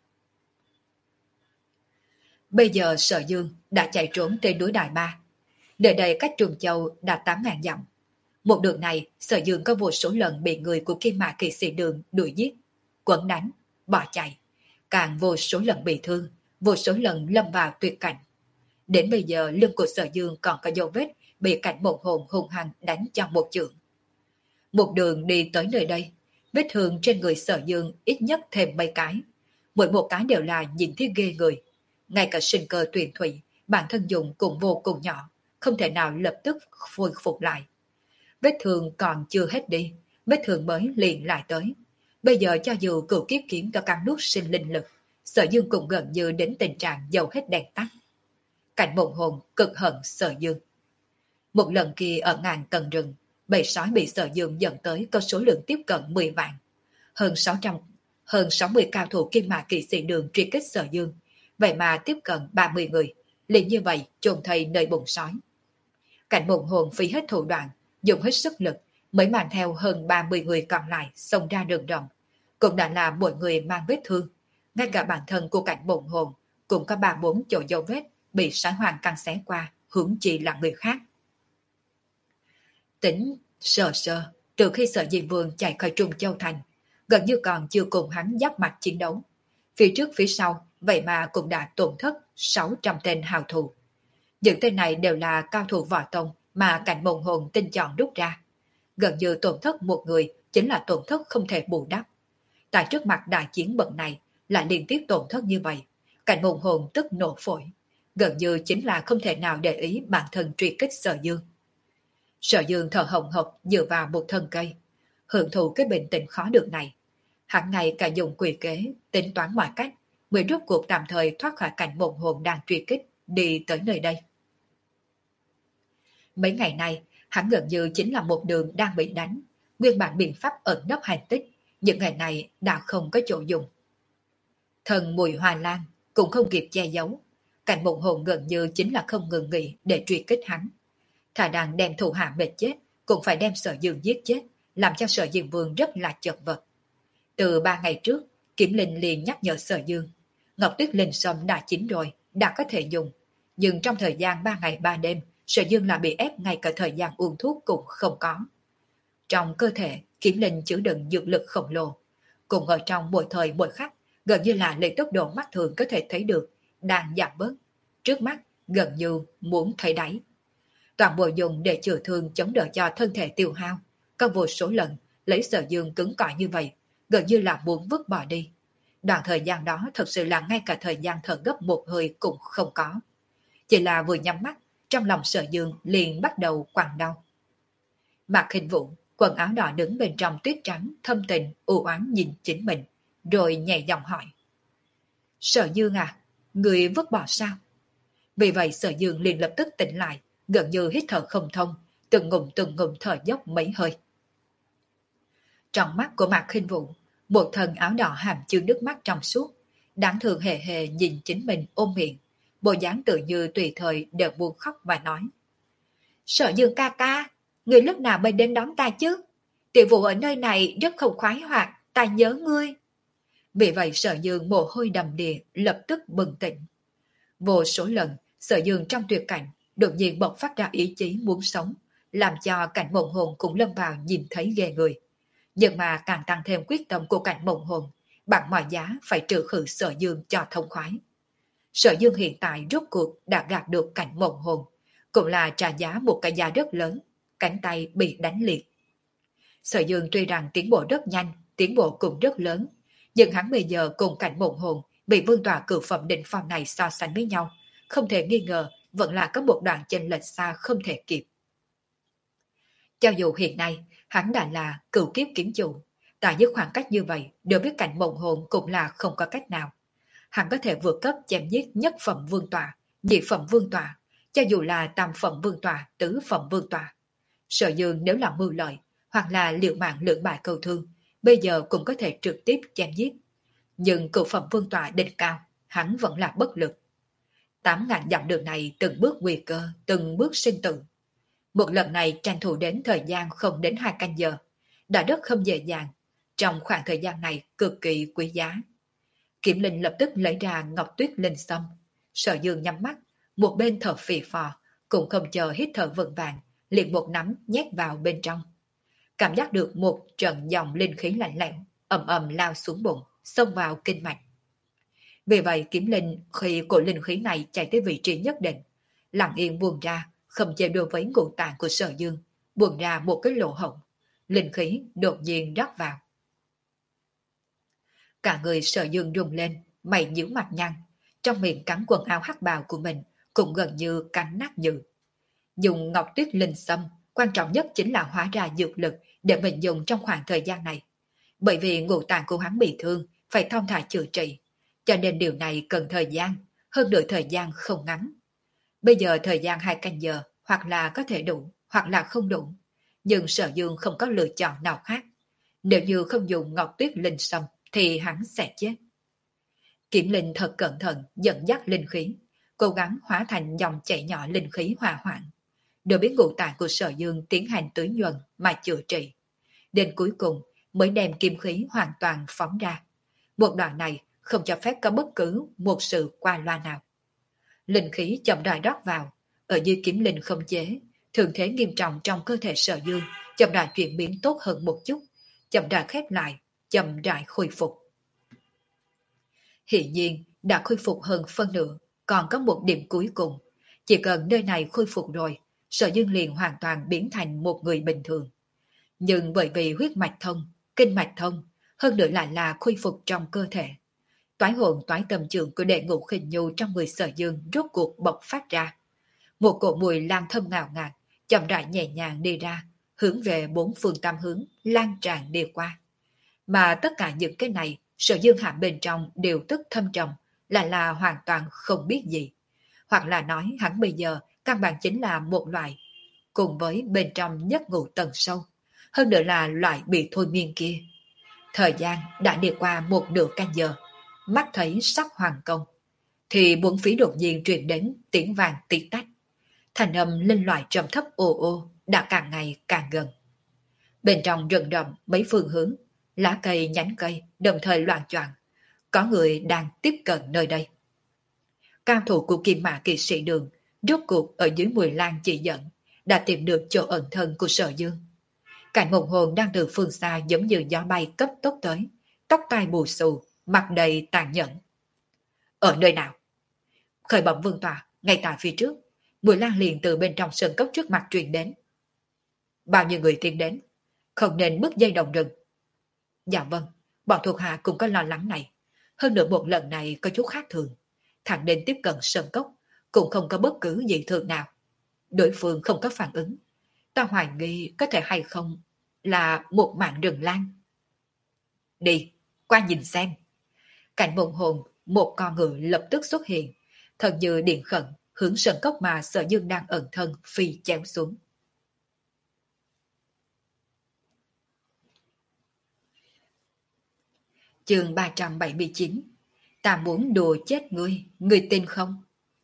Bây giờ Sở Dương đã chạy trốn trên núi Đại Ba. Nơi đây cách Trùng Châu đã tám ngàn dặm. Một đường này, Sở Dương có vô số lần bị người của Kim Mã Kỵ Sĩ Đường đuổi giết, quấn đánh, bỏ chạy. Càng vô số lần bị thương, vô số lần lâm vào tuyệt cảnh. Đến bây giờ lưng của Sở Dương còn có dấu vết bị cảnh một hồn hung hăng đánh cho một chưởng. Một đường đi tới nơi đây, vết thương trên người Sở Dương ít nhất thêm mấy cái. Mỗi một cái đều là nhìn thấy ghê người. Ngay cả sinh cơ tuyển thủy, bản thân dùng cũng vô cùng nhỏ, không thể nào lập tức hồi phục lại. Vết thương còn chưa hết đi, vết thương mới liền lại tới. Bây giờ cho dù cửu kiếp kiếm có cắn nuốt sinh linh lực, Sở Dương cũng gần như đến tình trạng dầu hết đèn tắt. Cảnh mộng hồn cực hận Sở Dương. Một lần kia ở ngàn tầng rừng, bầy sói bị Sở Dương dẫn tới có số lượng tiếp cận mười vạn. Hơn sáu trăm, hơn sáu mươi cao thủ Kim Mã Kỵ Sĩ Đường truy kích Sở Dương, vậy mà tiếp cận ba mươi người, liền như vậy chôn thây nơi bụng sói. Cảnh mộng hồn phí hết thủ đoạn, dùng hết sức lực mới mang theo hơn ba mươi người còn lại xông ra đường rộng, cũng đã là mỗi người mang vết thương. Ngay cả bản thân của cảnh mộng hồn cũng có ba bốn chỗ dấu vết bị sói hoàng căng xé qua, hướng chi là người khác. Tính sờ sờ, từ khi Sở Diêm Vương chạy khỏi Trung Châu Thành, gần như còn chưa cùng hắn giáp mặt chiến đấu. Phía trước phía sau, vậy mà cũng đã tổn thất sáu trăm tên hào thủ. Những tên này đều là cao thủ võ tông mà cảnh mộng hồn tinh chọn rút ra. Gần như tổn thất một người chính là tổn thất không thể bù đắp. Tại trước mặt đại chiến bậc này lại liên tiếp tổn thất như vậy, cảnh mộng hồn tức nổ phổi. Gần như chính là không thể nào để ý bản thân truy kích Sở Dương. Sở Dương thở hồng hộc dựa vào một thân cây, hưởng thụ cái bình tĩnh khó được này. Hắn ngày cả dùng quỷ kế, tính toán mọi cách, mới rút cuộc tạm thời thoát khỏi cảnh mộng hồn đang truy kích, đi tới nơi đây. Mấy ngày nay, hắn gần như chính là một đường đang bị đánh, nguyên bản biện pháp ẩn nấp hành tích, những ngày này đã không có chỗ dùng. Thần mùi hoa lan cũng không kịp che giấu, cảnh mộng hồn gần như chính là không ngừng nghỉ để truy kích hắn. Thà đang đem thủ hạ mệt chết, cũng phải đem Sở Dương giết chết, làm cho Sở Dương Vương rất là chật vật. Từ ba ngày trước, Kiểm Linh liền nhắc nhở Sở Dương, Ngọc Tuyết Linh Sâm đã chín rồi, đã có thể dùng. Nhưng trong thời gian ba ngày ba đêm, Sở Dương là bị ép ngay cả thời gian uống thuốc cũng không có. Trong cơ thể, Kiểm Linh chứa đựng dược lực khổng lồ, cùng ở trong mỗi thời mỗi khắc, gần như là lấy tốc độ mắt thường có thể thấy được, đang giảm bớt. Trước mắt, gần như muốn thấy đáy. Toàn bộ dùng để chữa thương chống đỡ cho thân thể tiêu hao, có vô số lần lấy Sở Dương cứng cỏi như vậy, gần như là muốn vứt bỏ đi. Đoạn thời gian đó thật sự là ngay cả thời gian thở gấp một hơi cũng không có. Chỉ là vừa nhắm mắt, trong lòng Sở Dương liền bắt đầu quặn đau. Mạc Khinh Vũ, quần áo đỏ đứng bên trong tuyết trắng, thâm tình, u oán nhìn chính mình, rồi nhẹ giọng hỏi. Sở Dương à, người vứt bỏ sao? Vì vậy Sở Dương liền lập tức tỉnh lại, gần như hít thở không thông, từng ngụm từng ngụm thở dốc mấy hơi. Trong mắt của Mạc Khinh Vũ, một thân áo đỏ hàm chứa nước mắt trong suốt, đáng thương hề hề nhìn chính mình ôm miệng, bộ dáng tự như tùy thời đều buồn khóc và nói. Sở Dương ca ca, người lúc nào mới đến đón ta chứ? Tiểu Vũ ở nơi này rất không khoái hoạt, ta nhớ ngươi. Vì vậy Sở Dương mồ hôi đầm đìa, lập tức bừng tỉnh. Vô số lần, Sở Dương trong tuyệt cảnh, đột nhiên bộc phát ra ý chí muốn sống, làm cho cảnh mộng hồn cũng lâm vào nhìn thấy ghê người. Nhưng mà càng tăng thêm quyết tâm của cảnh mộng hồn, bằng mọi giá phải trừ khử Sở Dương cho thông khoái. Sở Dương hiện tại rốt cuộc đã gạt được cảnh mộng hồn, cũng là trả giá một cái giá rất lớn, cánh tay bị đánh liệt. Sở Dương tuy rằng tiến bộ rất nhanh, tiến bộ cũng rất lớn, nhưng hắn bây giờ cùng cảnh mộng hồn bị vương tòa cửu phẩm đỉnh phong này so sánh với nhau, không thể nghi ngờ vẫn là có một đoạn chênh lệch xa không thể kịp. Cho dù hiện nay hắn đã là cửu kiếp kiếm chủ, tại những khoảng cách như vậy đối với cảnh mộng hồn cũng là không có cách nào. Hắn có thể vượt cấp chém giết nhất phẩm vương tòa, nhị phẩm vương tòa, cho dù là tam phẩm vương tòa, tứ phẩm vương tòa. Sở Dương nếu là mưu lợi, hoặc là liệu mạng lưỡng bại cầu thương, bây giờ cũng có thể trực tiếp chém giết. Nhưng cửu phẩm vương tòa đỉnh cao, hắn vẫn là bất lực. Tám ngàn dặm đường này từng bước nguy cơ, từng bước sinh tử. Một lần này tranh thủ đến thời gian không đến hai canh giờ, đã rất không dễ dàng. Trong khoảng thời gian này cực kỳ quý giá. Kiểm Linh lập tức lấy ra ngọc tuyết linh sâm. Sở Dương nhắm mắt, một bên thở phì phò, cũng không chờ hít thở vững vàng, liền một nắm nhét vào bên trong. Cảm giác được một trận dòng linh khí lạnh lẽo, ầm ầm lao xuống bụng, xông vào kinh mạch. Vì vậy Kiểm Linh khi cổ linh khí này chạy tới vị trí nhất định, lặng yên buông ra, không chê đối với ngũ tạng của Sở Dương, buông ra một cái lỗ hổng, linh khí đột nhiên rót vào. Cả người Sở Dương rung lên, mày nhíu mặt nhăn, trong miệng cắn quần áo hắc bào của mình, cũng gần như cắn nát nhừ. Dùng ngọc tuyết linh sâm, quan trọng nhất chính là hóa ra dược lực để mình dùng trong khoảng thời gian này. Bởi vì ngũ tạng của hắn bị thương, phải thong thả chữa trị, cho nên điều này cần thời gian, hơn nữa thời gian không ngắn. Bây giờ thời gian hai canh giờ, hoặc là có thể đủ, hoặc là không đủ. Nhưng Sở Dương không có lựa chọn nào khác. Nếu như không dùng ngọc tuyết linh sâm, thì hắn sẽ chết. Kiểm Linh thật cẩn thận dẫn dắt linh khí, cố gắng hóa thành dòng chảy nhỏ linh khí hòa hoãn, đối với ngũ tạng của Sở Dương tiến hành tưới nhuần mà chữa trị. Đến cuối cùng mới đem kim khí hoàn toàn phóng ra. Một đoạn này không cho phép có bất cứ một sự qua loa nào. Linh khí chậm rãi rót vào, ở dưới Kiểm Linh không chế, thường thế nghiêm trọng trong cơ thể Sở Dương chậm rãi chuyển biến tốt hơn một chút, chậm rãi khép lại, chậm rãi khôi phục. Hiện nhiên đã khôi phục hơn phân nửa, còn có một điểm cuối cùng. Chỉ cần nơi này khôi phục rồi, Sở Dương liền hoàn toàn biến thành một người bình thường. Nhưng bởi vì huyết mạch thông, kinh mạch thông, hơn nữa lại là khôi phục trong cơ thể. Toái hồn toái tâm trường của đệ ngũ khinh nhu trong người Sở Dương rốt cuộc bộc phát ra. Một cổ mùi lan thơm ngào ngạt, chậm rãi nhẹ nhàng đi ra, hướng về bốn phương tam hướng, lan tràn đi qua. Mà tất cả những cái này, Sở Dương hàm bên trong đều tức thâm trầm, lại là hoàn toàn không biết gì. Hoặc là nói hắn bây giờ căn bản chính là một loại, cùng với bên trong nhất ngũ tầng sâu, hơn nữa là loại bị thôi miên kia. Thời gian đã đi qua một nửa canh giờ, mắt thấy sắp hoàn công, thì bốn phía đột nhiên truyền đến tiếng vàng tí tách. Thành âm linh loại trầm thấp ồ ô đã càng ngày càng gần. Bên trong rừng rậm mấy phương hướng, lá cây nhánh cây đồng thời loạn choạng, có người đang tiếp cận nơi đây. Cao thủ của Kim Mã Kỵ Sĩ Đường rốt cuộc ở dưới mùi lan chỉ dẫn đã tìm được chỗ ẩn thân của Sở Dương. Cảnh Mộng Hồn đang từ phương xa giống như gió bay cấp tốc tới, tóc tai bù xù, mặt đầy tàn nhẫn. Ở nơi nào? Khởi bẩm vương tòa, ngay tại phía trước. Mùi lan liền từ bên trong sơn cốc trước mặt truyền đến. Bao nhiêu người tiến đến? Không nên bước dây động rừng. Dạ vâng, bọn thuộc hạ cũng có lo lắng này. Hơn nữa một lần này có chút khác thường. Thằng nên tiếp cận sơn cốc, cũng không có bất cứ gì thường nào. Đối phương không có phản ứng. Ta hoài nghi có thể hay không là một mạng rừng lan. Đi, qua nhìn xem. Cảnh Mộng Hồn, một con ngựa lập tức xuất hiện, thần như điện khẩn, hướng sơn cốc mà Sở Dương đang ẩn thân phi chéo xuống. Chương ba trăm bảy mươi chín. Ta muốn đùa chết ngươi, ngươi tin không?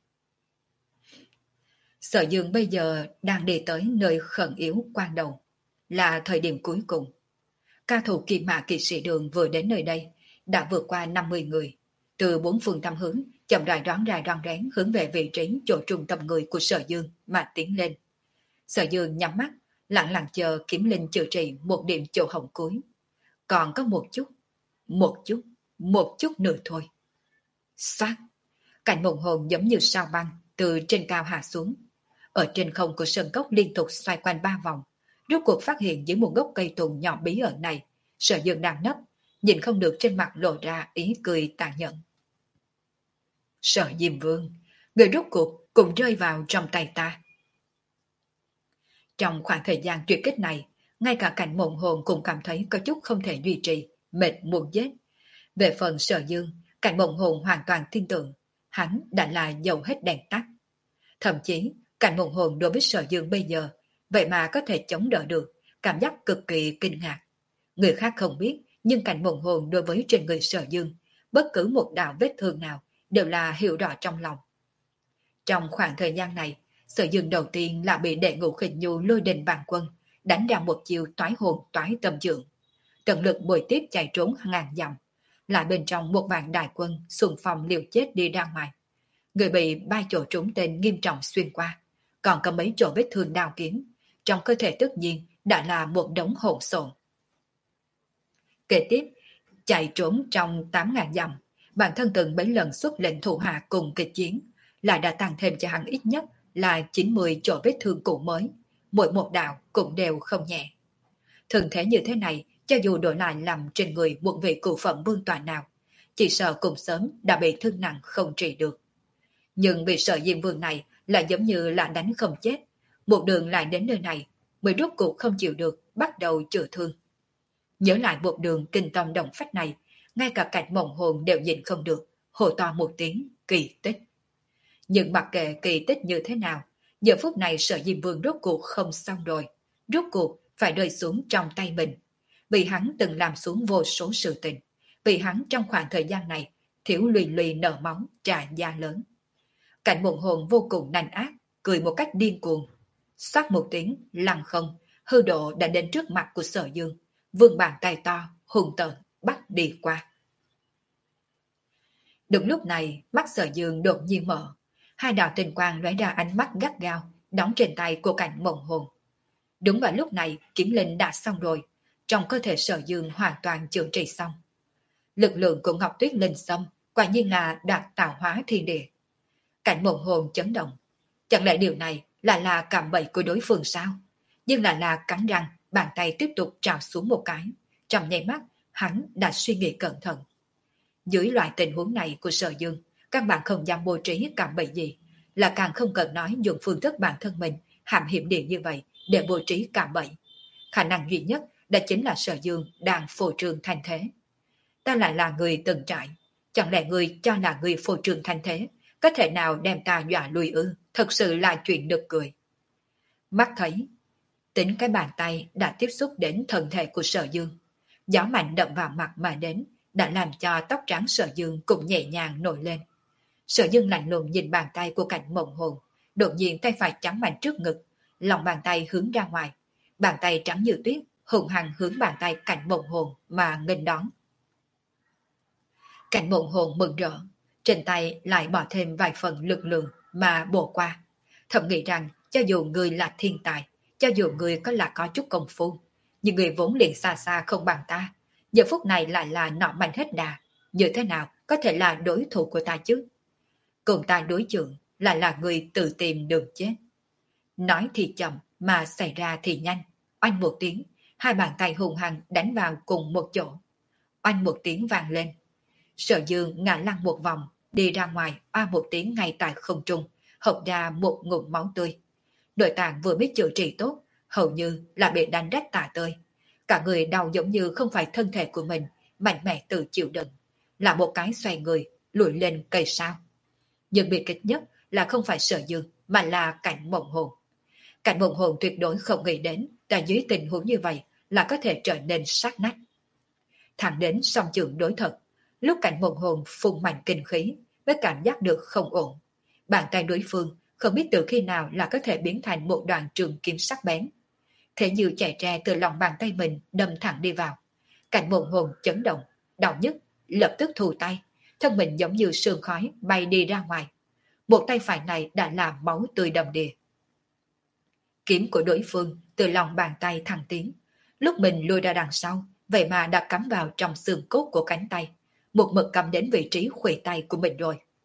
Sở Dương bây giờ đang đi tới nơi khẩn yếu quan đầu, là thời điểm cuối cùng. Cao thủ Kim Mã Kỵ Sĩ Đường vừa đến nơi đây, đã vượt qua năm mươi người, từ bốn phương tám hướng, chậm rãi đoán ra đoán rén hướng về vị trí chỗ trung tâm người của Sở Dương mà tiến lên. Sở Dương nhắm mắt, lặng lặng chờ Kiếm Linh chữa trị một điểm chỗ hổng cuối. Còn có một chút, một chút, một chút nữa thôi. Xoát! Cảnh mộng hồn giống như sao băng từ trên cao hạ xuống. Ở trên không của sơn cốc liên tục xoay quanh ba vòng, rốt cuộc phát hiện dưới một gốc cây tùng nhỏ bí ẩn này, Sở Dương đang nấp, nhìn không được trên mặt lộ ra ý cười tàn nhẫn. Sở Diêm Vương, người rốt cuộc cũng rơi vào trong tay ta. Trong khoảng thời gian tuyệt kích này, ngay cả cảnh mộng hồn cũng cảm thấy có chút không thể duy trì, mệt muốn chết. Về phần Sở Dương, cảnh mộng hồn hoàn toàn tin tưởng, hắn đã là dầu hết đèn tắt. Thậm chí, cảnh mộng hồn đối với Sở Dương bây giờ, vậy mà có thể chống đỡ được, cảm giác cực kỳ kinh ngạc. Người khác không biết, nhưng cảnh mộng hồn đối với trên người Sở Dương, bất cứ một đạo vết thương nào đều là hiểu rõ trong lòng. Trong khoảng thời gian này, Sở Dương đầu tiên là bị đệ ngũ khinh nhu lôi đình vàng quân, đánh ra một chiêu toái hồn toái tâm dưỡng. Tận lực bồi tiếp chạy trốn ngàn dặm, lại bên trong một vạn đại quân xung phong liều chết đi ra ngoài. Người bị ba chỗ trúng tên nghiêm trọng xuyên qua, còn có mấy chỗ vết thương đao kiếm, trong cơ thể tất nhiên đã là một đống hỗn xộn. Kế tiếp, chạy trốn trong tám ngàn dặm, bản thân từng mấy lần xuất lệnh thủ hạ cùng kịch chiến, lại đã tăng thêm cho hắn ít nhất là chín mươi chỗ vết thương cũ mới, mỗi một đạo cũng đều không nhẹ. Thường thế như thế này, cho dù đổi lại làm trên người một vị cụ phẩm vương tọa nào, chỉ sợ cùng sớm đã bị thương nặng không trị được. Nhưng vì sợ Diêm Vương này là giống như là đánh không chết, một đường lại đến nơi này, mới rốt cuộc không chịu được, bắt đầu chữa thương. Nhớ lại một đường kinh tâm động phách này, ngay cả cảnh mộng hồn đều nhìn không được, hô to một tiếng kỳ tích. Nhưng mặc kệ kỳ tích như thế nào, giờ phút này Sở Diêm Vương rốt cuộc không xong rồi, rốt cuộc phải rơi xuống trong tay mình. Vì hắn từng làm xuống vô số sự tình, vì hắn trong khoảng thời gian này thiếu lùi lùi nở máu trả giá lớn. Cảnh mộng hồn vô cùng nành ác, cười một cách điên cuồng. Xoát một tiếng, lăng không, hư độ đã đến trước mặt của Sở Dương, vươn bàn tay to, hùng tợn, bắt đi qua. Đúng lúc này, mắt Sở Dương đột nhiên mở, hai đạo tình quang lóe ra ánh mắt gắt gao, đóng trên tay của cảnh mộng hồn. Đúng vào lúc này, kiếm linh đã xong rồi, trong cơ thể Sở Dương hoàn toàn chữa trị xong. Lực lượng của Ngọc Tuyết Linh Sâm quả nhiên là đạt tạo hóa thiên địa. Cảnh mộng hồn chấn động. Chẳng lẽ điều này là là cạm bẫy của đối phương sao? Nhưng là là cắn răng, bàn tay tiếp tục trào xuống một cái. Trong nháy mắt, hắn đã suy nghĩ cẩn thận. Dưới loại tình huống này của Sở Dương, các bạn không dám bố trí cạm bẫy gì, là càng không cần nói dùng phương thức bản thân mình hàm hiểm điện như vậy để bố trí cạm bẫy. Khả năng duy nhất đó chính là Sở Dương đang phô trương thành thế. Ta lại là người từng trải, chẳng lẽ người cho là người phô trương thành thế có thể nào đem ta dọa lùi ư? Thật sự là chuyện nực cười. Mắt thấy, tính cái bàn tay đã tiếp xúc đến thân thể của Sở Dương. Gió mạnh đậm vào mặt mà đến, đã làm cho tóc trắng Sở Dương cũng nhẹ nhàng nổi lên. Sở Dương lạnh lùng nhìn bàn tay của cảnh mộng hồn, đột nhiên tay phải trắng mạnh trước ngực, lòng bàn tay hướng ra ngoài. Bàn tay trắng như tuyết, hùng hăng hướng bàn tay cảnh mộng hồn mà nghênh đón. Cảnh mộng hồn mừng rỡ, trên tay lại bỏ thêm vài phần lực lượng mà bổ qua. Thầm nghĩ rằng cho dù người là thiên tài, cho dù người có là có chút công phu, nhưng người vốn liền xa xa không bằng ta, giờ phút này lại là nọ mạnh hết đà, như thế nào có thể là đối thủ của ta chứ? Cùng ta đối chượng lại là người tự tìm đường chết. Nói thì chậm mà xảy ra thì nhanh. Oanh một tiếng, hai bàn tay hùng hăng đánh vào cùng một chỗ. Oanh một tiếng vang lên. Sở Dương ngã lăn một vòng, đi ra ngoài, oa một tiếng ngay tại không trung, hộc ra một ngụm máu tươi. Nội tạng vừa biết chữa trị tốt, hầu như là bị đánh rách tả tơi. Cả người đau giống như không phải thân thể của mình, mạnh mẽ tự chịu đựng, là một cái xoay người, lùi lên cây sao. Nhưng bị kịch nhất là không phải Sở Dương, mà là cảnh mộng hồn. Cảnh mộng hồn tuyệt đối không nghĩ đến, tại dưới tình huống như vậy là có thể trở nên sát nách. Thẳng đến song trường đối thật, lúc cảnh mộng hồn phun mạnh kinh khí, mới cảm giác được không ổn. Bàn tay đối phương không biết từ khi nào là có thể biến thành một đoạn trường kiếm sắc bén. Thế như chạy tre từ lòng bàn tay mình đâm thẳng đi vào. Cảnh mộng hồn chấn động, đau nhức, lập tức thu tay, thân mình giống như sương khói bay đi ra ngoài. Một tay phải này đã làm máu tươi đầm đìa. Kiếm của đối phương từ lòng bàn tay thẳng tiến, lúc mình lùi ra đằng sau, vậy mà đã cắm vào trong xương cốt của cánh tay, một mực cầm đến vị trí khuỷu tay của mình rồi.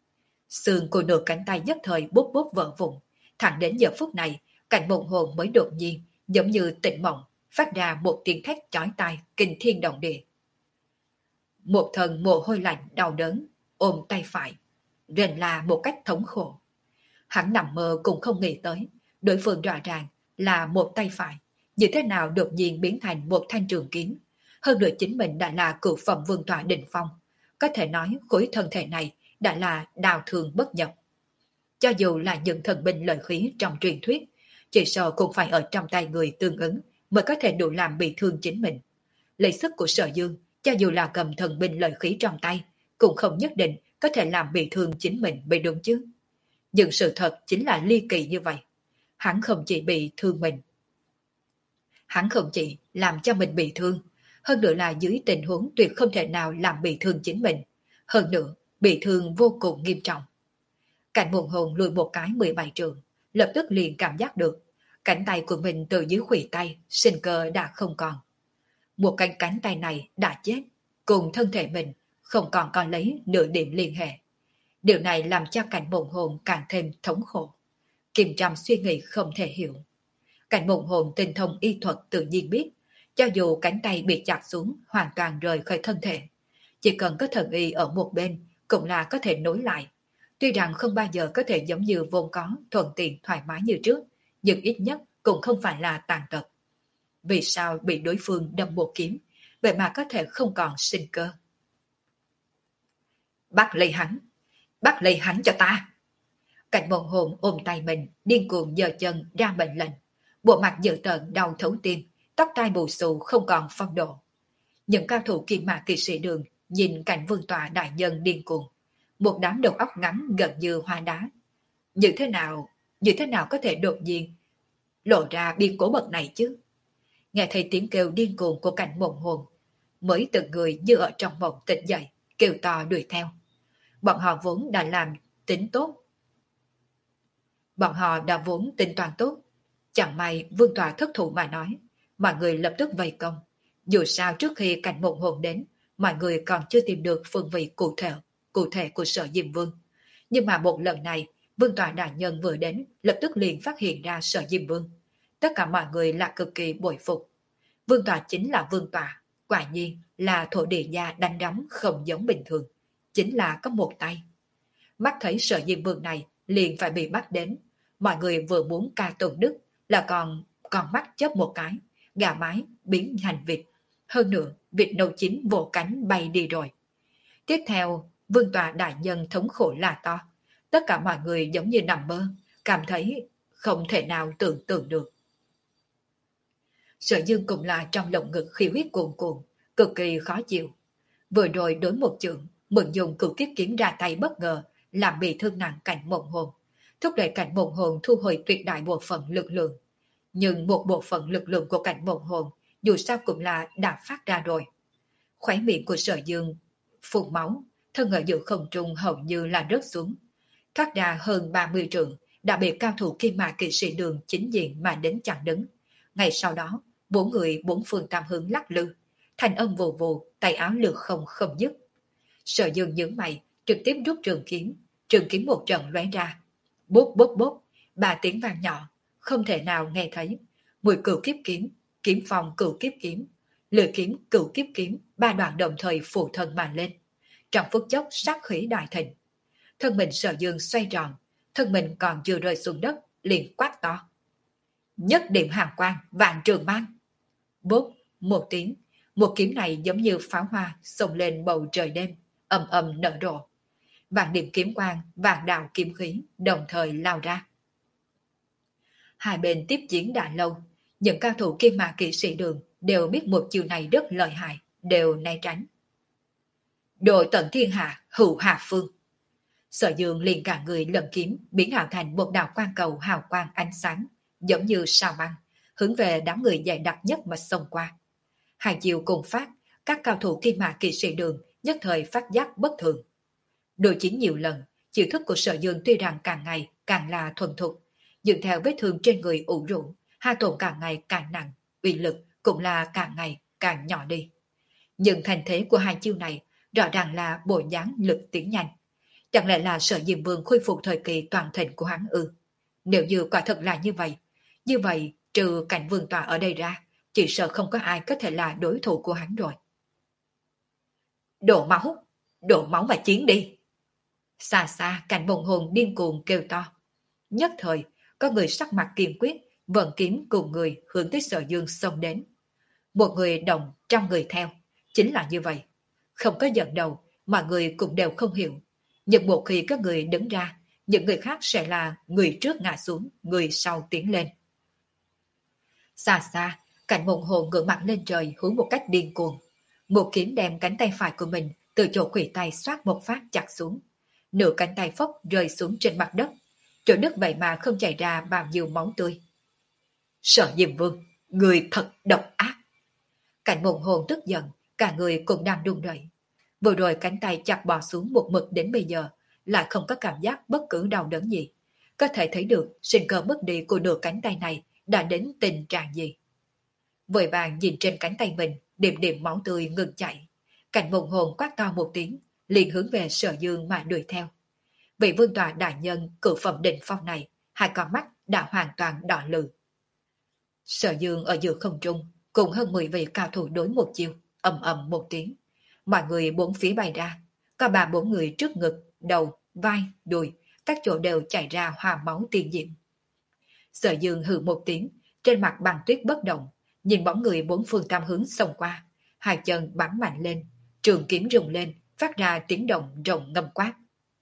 Xương của nửa cánh tay nhất thời bút bút vỡ vụn. Thẳng đến giờ phút này, cảnh mộng hồn mới đột nhiên, giống như tỉnh mộng, phát ra một tiếng thét chói tai, kinh thiên động địa. Một thần mồ hôi lạnh đau đớn, ôm tay phải, rên la một cách thống khổ. Hắn nằm mơ cũng không nghĩ tới, đối phương rõ ràng là một tay phải, như thế nào đột nhiên biến thành một thanh trường kiếm. Hơn nữa chính mình đã là cựu phẩm vương tọa đỉnh phong, có thể nói khối thân thể này đã là đào thường bất nhập. Cho dù là những thần binh lợi khí trong truyền thuyết, chỉ sợ cũng phải ở trong tay người tương ứng mới có thể đủ làm bị thương chính mình. Lấy sức của Sở Dương, cho dù là cầm thần binh lợi khí trong tay, cũng không nhất định có thể làm bị thương chính mình mới đúng chứ. Nhưng sự thật chính là ly kỳ như vậy. Hắn không chỉ bị thương mình. Hắn không chỉ làm cho mình bị thương, hơn nữa là dưới tình huống tuyệt không thể nào làm bị thương chính mình. Hơn nữa, bị thương vô cùng nghiêm trọng. Cảnh Mộng Hồn lùi một cái mười bảy trường, lập tức liền cảm giác được cánh tay của mình từ dưới khuỷu tay, sinh cơ đã không còn. Một cánh cánh tay này đã chết, cùng thân thể mình không còn còn lấy nửa điểm liên hệ. Điều này làm cho Cảnh Mộng Hồn càng thêm thống khổ. Kim Trâm suy nghĩ không thể hiểu. Cảnh Mộng Hồn tinh thông y thuật tự nhiên biết, cho dù cánh tay bị chặt xuống hoàn toàn rời khỏi thân thể, chỉ cần có thần y ở một bên cũng là có thể nối lại. Tuy rằng không bao giờ có thể giống như vốn có, thuận tiện thoải mái như trước, nhưng ít nhất cũng không phải là tàn tật. Vì sao bị đối phương đâm một kiếm, vậy mà có thể không còn sinh cơ? Bắt lấy hắn! Bắt lấy hắn cho ta! Cảnh Mộng Hồn ôm tay mình, điên cuồng giơ chân ra mệnh lệnh. Bộ mặt dữ tợn đau thấu tim, tóc tai bù xù không còn phong độ. Những cao thủ Kim Mạc Kỵ Sĩ Đường nhìn cảnh vương tọa đại nhân điên cuồng. Một đám đầu óc ngắn gần như hoa đá. Như thế nào, như thế nào có thể đột nhiên lộ ra biên cố bậc này chứ? Nghe thấy tiếng kêu điên cuồng của Cảnh Mộng Hồn, mới từng người như ở trong mộng tỉnh dậy, kêu to đuổi theo. Bọn họ vốn đã làm tính tốt. Bọn họ đã vốn tính toán tốt. Chẳng may vương tọa thất thủ mà nói, mọi người lập tức vây công. Dù sao trước khi Cảnh Mộng Hồn đến, mọi người còn chưa tìm được phương vị cụ thể, cụ thể của Sở Diêm Vương. Nhưng mà một lần này, vương tọa đại nhân vừa đến, lập tức liền phát hiện ra Sở Diêm Vương. Tất cả mọi người là cực kỳ bội phục. Vương tọa chính là vương tọa, quả nhiên là thổ địa gia đánh đấm không giống bình thường, chính là có một tay. Mắt thấy Sở Diêm Vương này liền phải bị bắt đến, mọi người vừa muốn ca tụng đức là còn còn mắt chớp một cái, gà mái biến thành vịt. Hơn nữa, vịt nâu chín vỗ cánh bay đi rồi. Tiếp theo, vương tọa đại nhân thống khổ là to. Tất cả mọi người giống như nằm mơ, cảm thấy không thể nào tưởng tượng được. Sở Dương cũng là trong lồng ngực khí huyết cuồn cuộn, cực kỳ khó chịu. Vừa rồi đối một chưởng, mượn dùng cửu kiếp kiếm ra tay bất ngờ, làm bị thương nặng Cảnh Mộng Hồn, thúc đẩy Cảnh Mộng Hồn thu hồi tuyệt đại bộ phận lực lượng. Nhưng một bộ phận lực lượng của Cảnh Mộng Hồn dù sao cũng là đã phát ra rồi. Khóe miệng của Sở Dương phun máu, thân ở giữa không trung hầu như là rớt xuống. Thoát ra hơn ba mươi trượng, đã bị cao thủ Kim Mạc Kỵ Sĩ Đường chính diện mà đến chặn đứng. Ngay sau đó, bốn người bốn phương tam hướng lắc lư, thanh âm vù vù, tay áo lược không không dứt. Sở Dương nhướng mày, trực tiếp rút trường kiếm, trường kiếm một trận lóe ra. Bốp bốp bốp, ba tiếng vang nhỏ, không thể nào nghe thấy. Mùi cửu kiếp kiếm, kiếm phong cửu kiếp kiếm, lưỡi kiếm cửu kiếp kiếm, ba đoạn đồng thời phủ thân mà lên. Trong phút chốc sát khí đại thịnh. Thân mình Sở Dương xoay tròn, thân mình còn chưa rơi xuống đất, liền quát to. Nhất điểm hàng quang, vạn trường mang. Bốp, một tiếng, một kiếm này giống như pháo hoa xông lên bầu trời đêm, ầm ầm nở rộ. Vạn điểm kiếm quang, vạn đạo kiếm khí đồng thời lao ra. Hai bên tiếp chiến đã lâu, những cao thủ Kim Mạc Kỵ Sĩ Đường đều biết một chiều này rất lợi hại, đều né tránh. Đội tận thiên hạ, hữu hạ phương. Sở Dương liền cả người lần kiếm biến ảo thành một đạo quang cầu hào quang ánh sáng, giống như sao băng, hướng về đám người dày đặc nhất mà xông qua. Hai chiều cùng phát, các cao thủ Kim Mạc Kỵ Sĩ Đường nhất thời phát giác bất thường. Đối chiến nhiều lần, chiêu thức của Sở Dương tuy rằng càng ngày càng là thuần thục, nhưng theo vết thương trên người ủ rũ, hai tổn càng ngày càng nặng, uy lực cũng là càng ngày càng nhỏ đi. Nhưng thành thế của hai chiêu này rõ ràng là bộ dáng lực tiến nhanh. Chẳng lẽ là Sở Diêm Vương khôi phục thời kỳ toàn thịnh của hắn ư? Nếu như quả thật là như vậy, như vậy trừ cảnh vương tòa ở đây ra, chỉ sợ không có ai có thể là đối thủ của hắn rồi. Đổ máu, đổ máu mà chiến đi. Xa xa cảnh bồng hồn điên cuồng kêu to. Nhất thời, có người sắc mặt kiên quyết, vận kiếm cùng người hướng tới Sở Dương xông đến. Một người đồng, trăm người theo, chính là như vậy. Không có giận đầu, mọi người cũng đều không hiểu. Nhưng một khi các người đứng ra, những người khác sẽ là người trước ngã xuống, người sau tiến lên. Xa xa, cảnh mộng hồ ngửa mặt lên trời hướng một cách điên cuồng. Một kiếm đem cánh tay phải của mình từ chỗ khuỷu tay xoát một phát chặt xuống. Nửa cánh tay phốc rơi xuống trên mặt đất. Chỗ đất vậy mà không chảy ra bao nhiêu máu tươi. Sở Diêm Vương, người thật độc ác. Cảnh mộng hồn tức giận, cả người cũng đang run rẩy. Vừa rồi cánh tay chặt bò xuống một mực đến bây giờ, lại không có cảm giác bất cứ đau đớn gì. Có thể thấy được sinh cơ mất đi của nửa cánh tay này đã đến tình trạng gì. Vội vàng nhìn trên cánh tay mình, điểm điểm máu tươi ngừng chảy. Cảnh mộng hồn quát to một tiếng, liền hướng về Sở Dương mà đuổi theo. Vị vương tọa đại nhân cửu phẩm đỉnh phong này, hai con mắt đã hoàn toàn đỏ lừ. Sở Dương ở giữa không trung, cùng hơn mười vị cao thủ đối một chiêu, ầm ầm một tiếng. Mọi người bốn phía bay ra, có ba bốn người trước ngực, đầu, vai, đùi, các chỗ đều chảy ra hoa máu tiên diễm. Sở Dương hừ một tiếng, trên mặt băng tuyết bất động, nhìn bóng người bốn phương tam hướng xông qua, hai chân bắn mạnh lên, trường kiếm rung lên, phát ra tiếng động rộng ngâm quát.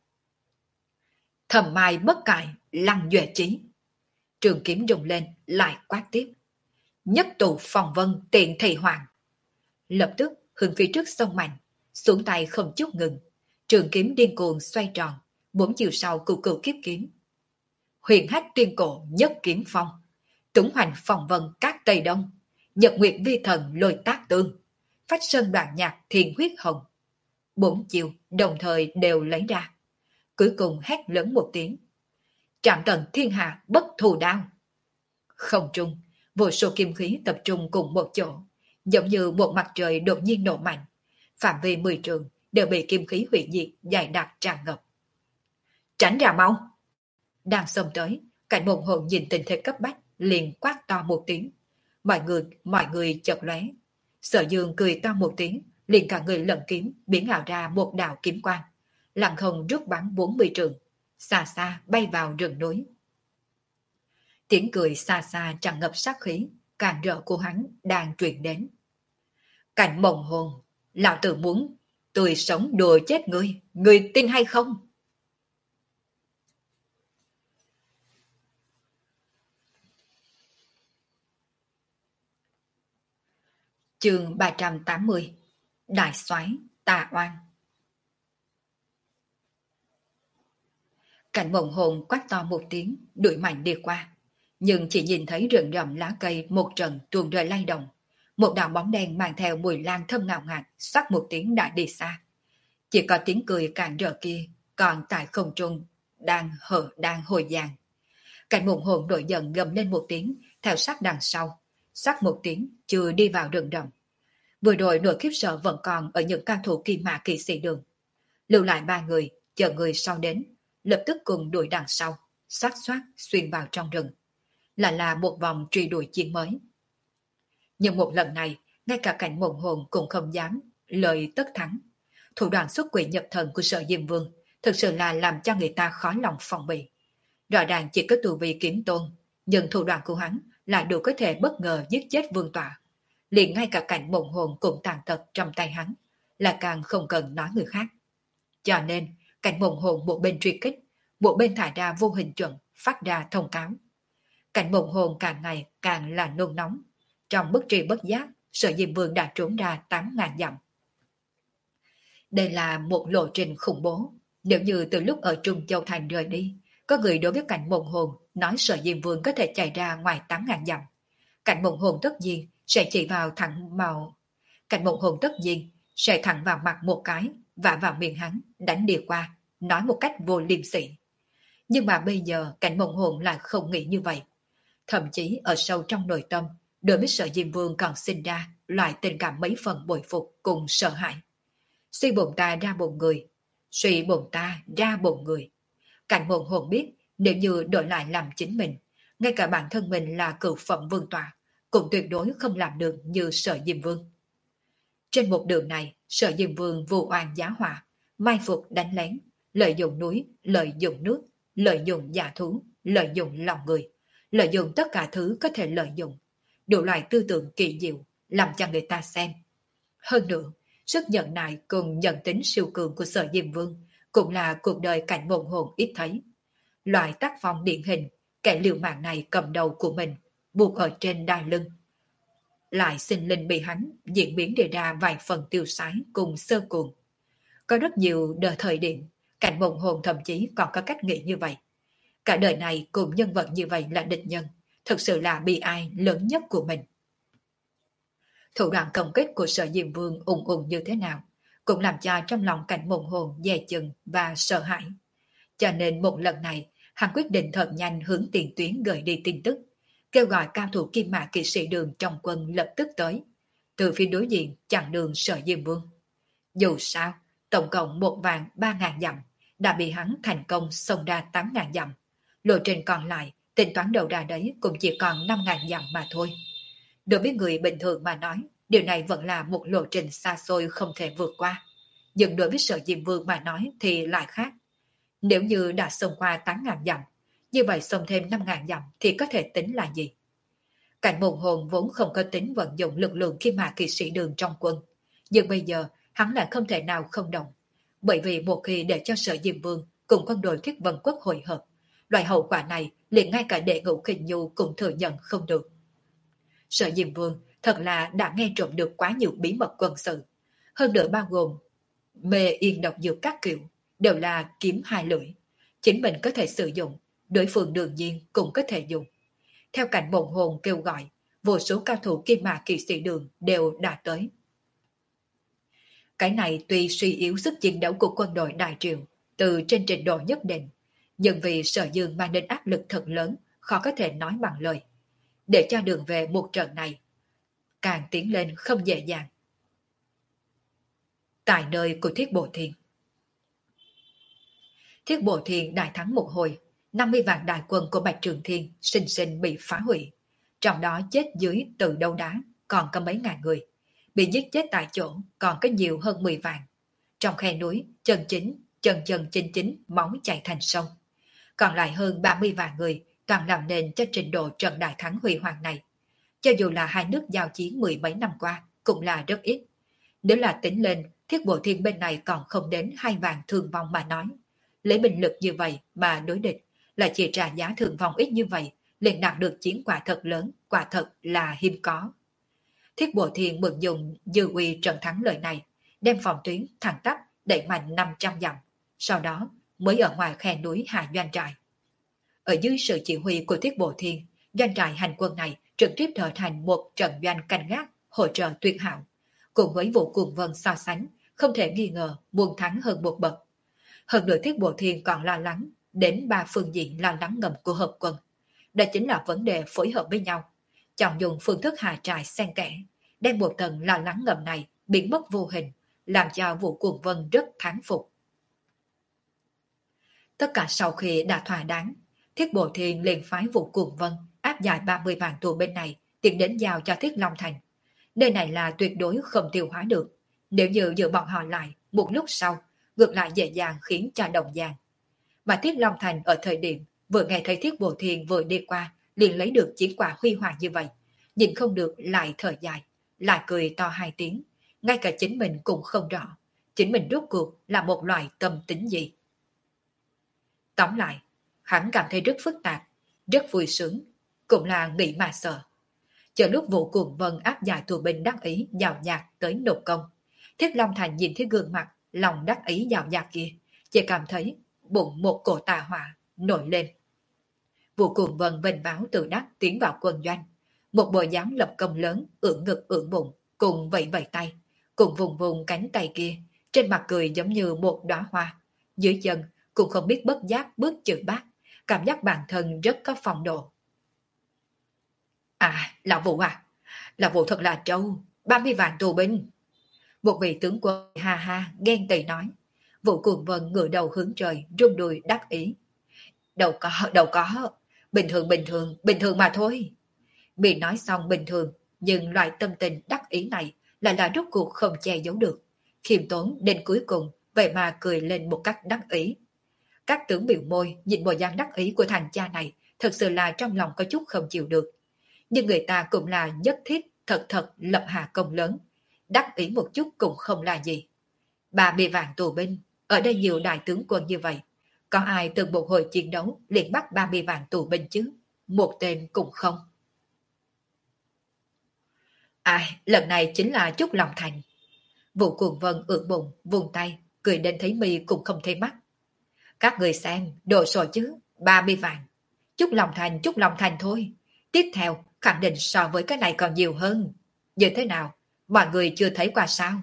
Thầm mai bất cải, lăng duệ chí. Trường kiếm rung lên, lại quát tiếp. Nhất tụ phòng vân tiện thị hoàng. Lập tức hướng phía trước sông mạnh, xuống tay không chút ngừng, trường kiếm điên cuồng xoay tròn, bốn chiều sau cửu cửu kiếp kiếm. Huyền hách tuyên cổ nhất kiếm phong, túng hoành phòng vân các tây đông, nhật nguyệt vi thần lôi tác tương, phách sơn đoạn nhạc thiên huyết hồng. Bốn chiều đồng thời đều lấy ra, cuối cùng hét lớn một tiếng. Trạm tận thiên hạ bất thù đao. Không trung, vô số kim khí tập trung cùng một chỗ, giống như một mặt trời đột nhiên nổ mạnh. Phạm vi mười trường đều bị kim khí hủy diệt dày đặc tràn ngập. Tránh ra mau! Đang xông tới, cảnh mộng hồn nhìn tình thế cấp bách, liền quát to một tiếng. Mọi người, mọi người chợt lóe. Sở Dương cười to một tiếng, liền cả người lận kiếm biến ảo ra một đạo kiếm quang, lặng không rút bắn bốn mươi trường, xa xa bay vào rừng núi. Tiếng cười xa xa tràn ngập sát khí, càng rỡ của hắn đang truyền đến. Cảnh mộng hồn, lão tử muốn tươi sống đùa chết ngươi, ngươi tin hay không? Chương ba trăm tám mươi. Đại soái Tà Oan. Cảnh mộng hồn quát to một tiếng, đuổi mạnh đi qua, nhưng chỉ nhìn thấy rừng rậm lá cây một trận tuôn rơi lay động. Một đạo bóng đen mang theo mùi lan thơm ngào ngạt, sắc một tiếng đã đi xa. Chỉ có tiếng cười càng rỡ kia, còn tại không trung đang hở đang hồi vàng. Cảnh mộng hồn nổi giận gầm lên một tiếng, theo sát đằng sau, sắc một tiếng chưa đi vào rừng rậm. Vừa rồi nỗi khiếp sợ vẫn còn ở những cao thủ kim mã kỵ sĩ đường. Lưu lại ba người, chờ người sau đến, lập tức cùng đuổi đằng sau, xoát xoát xuyên vào trong rừng. Lại là một vòng truy đuổi chiến mới. Nhưng một lần này, ngay cả cảnh mộng hồn cũng không dám lời tất thắng. Thủ đoạn xuất quỷ nhập thần của Sở Diêm Vương thực sự là làm cho người ta khó lòng phòng bị. Rõ ràng chỉ có tu vi kiếm tôn, nhưng thủ đoạn của hắn lại đủ có thể bất ngờ giết chết vương tọa. Liền ngay cả cảnh mộng hồn cũng tàn tật trong tay hắn, là càng không cần nói người khác. Cho nên, cảnh mộng hồn một bên truy kích, một bên thải ra vô hình chuẩn, phát ra thông cáo. Cảnh mộng hồn càng ngày càng là nôn nóng. Trong bất tri bất giác, Sở Diêm Vương đã trốn ra tám ngàn dặm. Đây là một lộ trình khủng bố. Nếu như từ lúc ở Trung Châu Thành rời đi, có người đối với cảnh mộng hồn nói Sở Diêm Vương có thể chạy ra ngoài tám ngàn dặm, cảnh mộng hồn tất nhiên sẽ chỉ vào thẳng màu. Cảnh mộng hồn tất nhiên sẽ thẳng vào mặt một cái và vào miệng hắn đánh đi qua, nói một cách vô liêm sỉ. Nhưng mà bây giờ cảnh mộng hồn lại không nghĩ như vậy. Thậm chí ở sâu trong nội tâm, đối với Sở Diêm Vương còn sinh ra loại tình cảm mấy phần bội phục cùng sợ hãi. Suy bụng ta ra bụng người, Suy bụng ta ra bụng người. Cảnh mộng hồn biết nếu như đổi lại làm chính mình, ngay cả bản thân mình là cửu phẩm vương tọa, cũng tuyệt đối không làm được như Sở Diêm Vương. Trên một đường này, Sở Diêm Vương vu oan giá họa, mai phục đánh lén, lợi dụng núi, lợi dụng nước, lợi dụng giả thú, lợi dụng lòng người, lợi dụng tất cả thứ có thể lợi dụng, đủ loại tư tưởng kỳ diệu, làm cho người ta xem. Hơn nữa, sức nhận nại cùng nhận tính siêu cường của Sở Diêm Vương cũng là cuộc đời cảnh mộng hồn ít thấy. Loại tác phong điển hình, kẻ liều mạng này cầm đầu của mình, buộc ở trên đai lưng. Lại sinh linh bị hắn diễn biến đề ra vài phần tiêu sái cùng sơ cuồng. Có rất nhiều đời thời điểm, cảnh mộng hồn thậm chí còn có cách nghĩ như vậy. Cả đời này cùng nhân vật như vậy là địch nhân, thực sự là bi ai lớn nhất của mình. Thủ đoạn công kích của Sở Diêm Vương ùng ùng như thế nào, cũng làm cho trong lòng cảnh mộng hồn dè chừng và sợ hãi. Cho nên một lần này, hắn quyết định thật nhanh hướng tiền tuyến gửi đi tin tức, kêu gọi cao thủ kim mã kỵ sĩ đường trong quân lập tức tới, từ phía đối diện chặn đường Sở Diêm Vương. Dù sao, tổng cộng một vạn ba ngàn dặm đã bị hắn thành công xông ra tám ngàn dặm. Lộ trình còn lại, tính toán đầu ra đấy cũng chỉ còn năm ngàn dặm mà thôi. Đối với người bình thường mà nói, điều này vẫn là một lộ trình xa xôi không thể vượt qua. Nhưng đối với Sở Diêm Vương mà nói thì lại khác. Nếu như đã xông qua tám ngàn dặm, như vậy xông thêm năm ngàn dặm thì có thể tính là gì? Cảnh mộng hồn vốn không có tính vận dụng lực lượng khi mà kỵ sĩ đường trong quân. Nhưng bây giờ hắn lại không thể nào không động. Bởi vì một khi để cho Sở Diêm Vương cùng quân đội Thiết Vân Quốc hội hợp, loại hậu quả này liền ngay cả đệ ngũ Khinh Nhu cũng thừa nhận không được. Sở Diêm Vương thật là đã nghe trộm được quá nhiều bí mật quân sự. Hơn nữa bao gồm mê yên độc dược các kiểu, đều là kiếm hai lưỡi. Chính mình có thể sử dụng, đối phương đương nhiên cũng có thể dùng. Theo cảnh mộng hồn kêu gọi, vô số cao thủ kim mã kỵ sĩ đường đều đã tới. Cái này tuy suy yếu sức chiến đấu của quân đội Đại Triều từ trên trình độ nhất định, nhưng vì Sở Dương mang đến áp lực thật lớn, khó có thể nói bằng lời. Để cho đường về một trận này, càng tiến lên không dễ dàng. Tại nơi của Thiết Bộ Thiên, Thiết Bộ Thiên đại thắng một hồi, năm mươi vạn đại quân của Bạch Trường Thiên sinh sinh bị phá hủy. Trong đó chết dưới từ đấu đá còn có mấy ngàn người, bị giết chết tại chỗ còn có nhiều hơn mười vạn. Trong khe núi, chân chính, chân chân chính chính máu chảy thành sông. Còn lại hơn ba mươi vạn người toàn làm nền cho trình độ trận đại thắng huy hoàng này. Cho dù là hai nước giao chiến mười mấy năm qua cũng là rất ít. Nếu là tính lên, Thiết Bộ Thiên bên này còn không đến hai vạn thương vong mà nói. Lấy binh lực như vậy mà đối địch, lại chỉ trả giá thương vong ít như vậy, liền đạt được chiến quả thật lớn, quả thật là hiếm có. Thiết Bộ Thiên mượn dùng dư uy trận thắng lợi này, đem phòng tuyến thẳng tắp đẩy mạnh năm trăm dặm, sau đó mới ở ngoài khe núi hạ doanh trại. Ở dưới sự chỉ huy của Thiết Bộ Thiên, doanh trại hành quân này trực tiếp trở thành một trận doanh canh gác hỗ trợ tuyệt hảo, cùng với vụ cuồng vân so sánh, không thể nghi ngờ muôn thắng hơn một bậc. Hơn nữa Thiết Bộ Thiên còn lo lắng đến ba phương diện lo lắng ngầm của hợp quân. Đó chính là vấn đề phối hợp với nhau, chọn dùng phương thức hạ trại xen kẽ, đem một tầng lo lắng ngầm này biến mất vô hình, làm cho vụ cuồng vân rất thán phục. Tất cả sau khi đã thỏa đáng, Thiết Bộ Thiên liền phái vụ cuồng vân áp giải ba mươi vạn tù bên này tiến đến giao cho Thiết Long Thành. Nơi này là tuyệt đối không tiêu hóa được, nếu như giữ bọn họ lại một lúc sau, ngược lại dễ dàng khiến cho đồng giang. Mà Thiết Long Thành ở thời điểm vừa nghe thấy Thiết Bộ Thiên vừa đi qua liền lấy được chiến quả huy hoàng như vậy, nhìn không được lại thở dài, lại cười to hai tiếng, ngay cả chính mình cũng không rõ, chính mình rốt cuộc là một loại tâm tính gì. Tóm lại, hắn cảm thấy rất phức tạp, rất vui sướng, cũng là nghĩ mà sợ. Chờ lúc vụ cuồng vân áp giải tù binh đắc ý giàu nhạt tới nộp công, Thiết Long Thành nhìn thấy gương mặt lòng đắc ý giàu nhạt kia, chỉ cảm thấy bụng một cổ tà hỏa nổi lên. Vụ cuồng vân vênh báo từ đắc tiến vào quân doanh, một bộ dáng lập công lớn, ưỡn ngực ưỡn bụng, cùng vẫy vẫy tay, cùng vùng vùng cánh tay kia, trên mặt cười giống như một đóa hoa, dưới chân cũng không biết bất giác bước chữ bát, cảm giác bản thân rất có phong độ. À, lão Vũ à, lão Vũ thật là trâu, ba mươi vạn tù binh. Một vị tướng quân ha ha ghen tị nói, Vũ Cuồng Vân ngửa đầu hướng trời, rung đùi đắc ý. Đâu có, đâu có, bình thường bình thường, bình thường mà thôi. Bị nói xong bình thường, nhưng loại tâm tình đắc ý này lại là rốt cuộc không che giấu được. Khiêm tốn đến cuối cùng, vậy mà cười lên một cách đắc ý. Các tướng biểu môi nhìn bộ dáng đắc ý của thằng cha này, thật sự là trong lòng có chút không chịu được. Nhưng người ta cũng là nhất thiết thật thật lập hạ công lớn. Đắc ý một chút cũng không là gì. Ba mươi vạn tù binh, ở đây nhiều đại tướng quân như vậy. Có ai từng một hồi chiến đấu liền bắt ba mươi vạn tù binh chứ? Một tên cũng không. Ai, lần này chính là chút lòng thành. Vũ Cuồng Vân ưỡn bụng, vùng tay, cười đến thấy mi cũng không thấy mắt. Các người xem, đồ sổ chứ, ba mươi vạn. Chút lòng thành, chút lòng thành thôi. Tiếp theo, khẳng định so với cái này còn nhiều hơn. Như thế nào? Mọi người chưa thấy qua sao?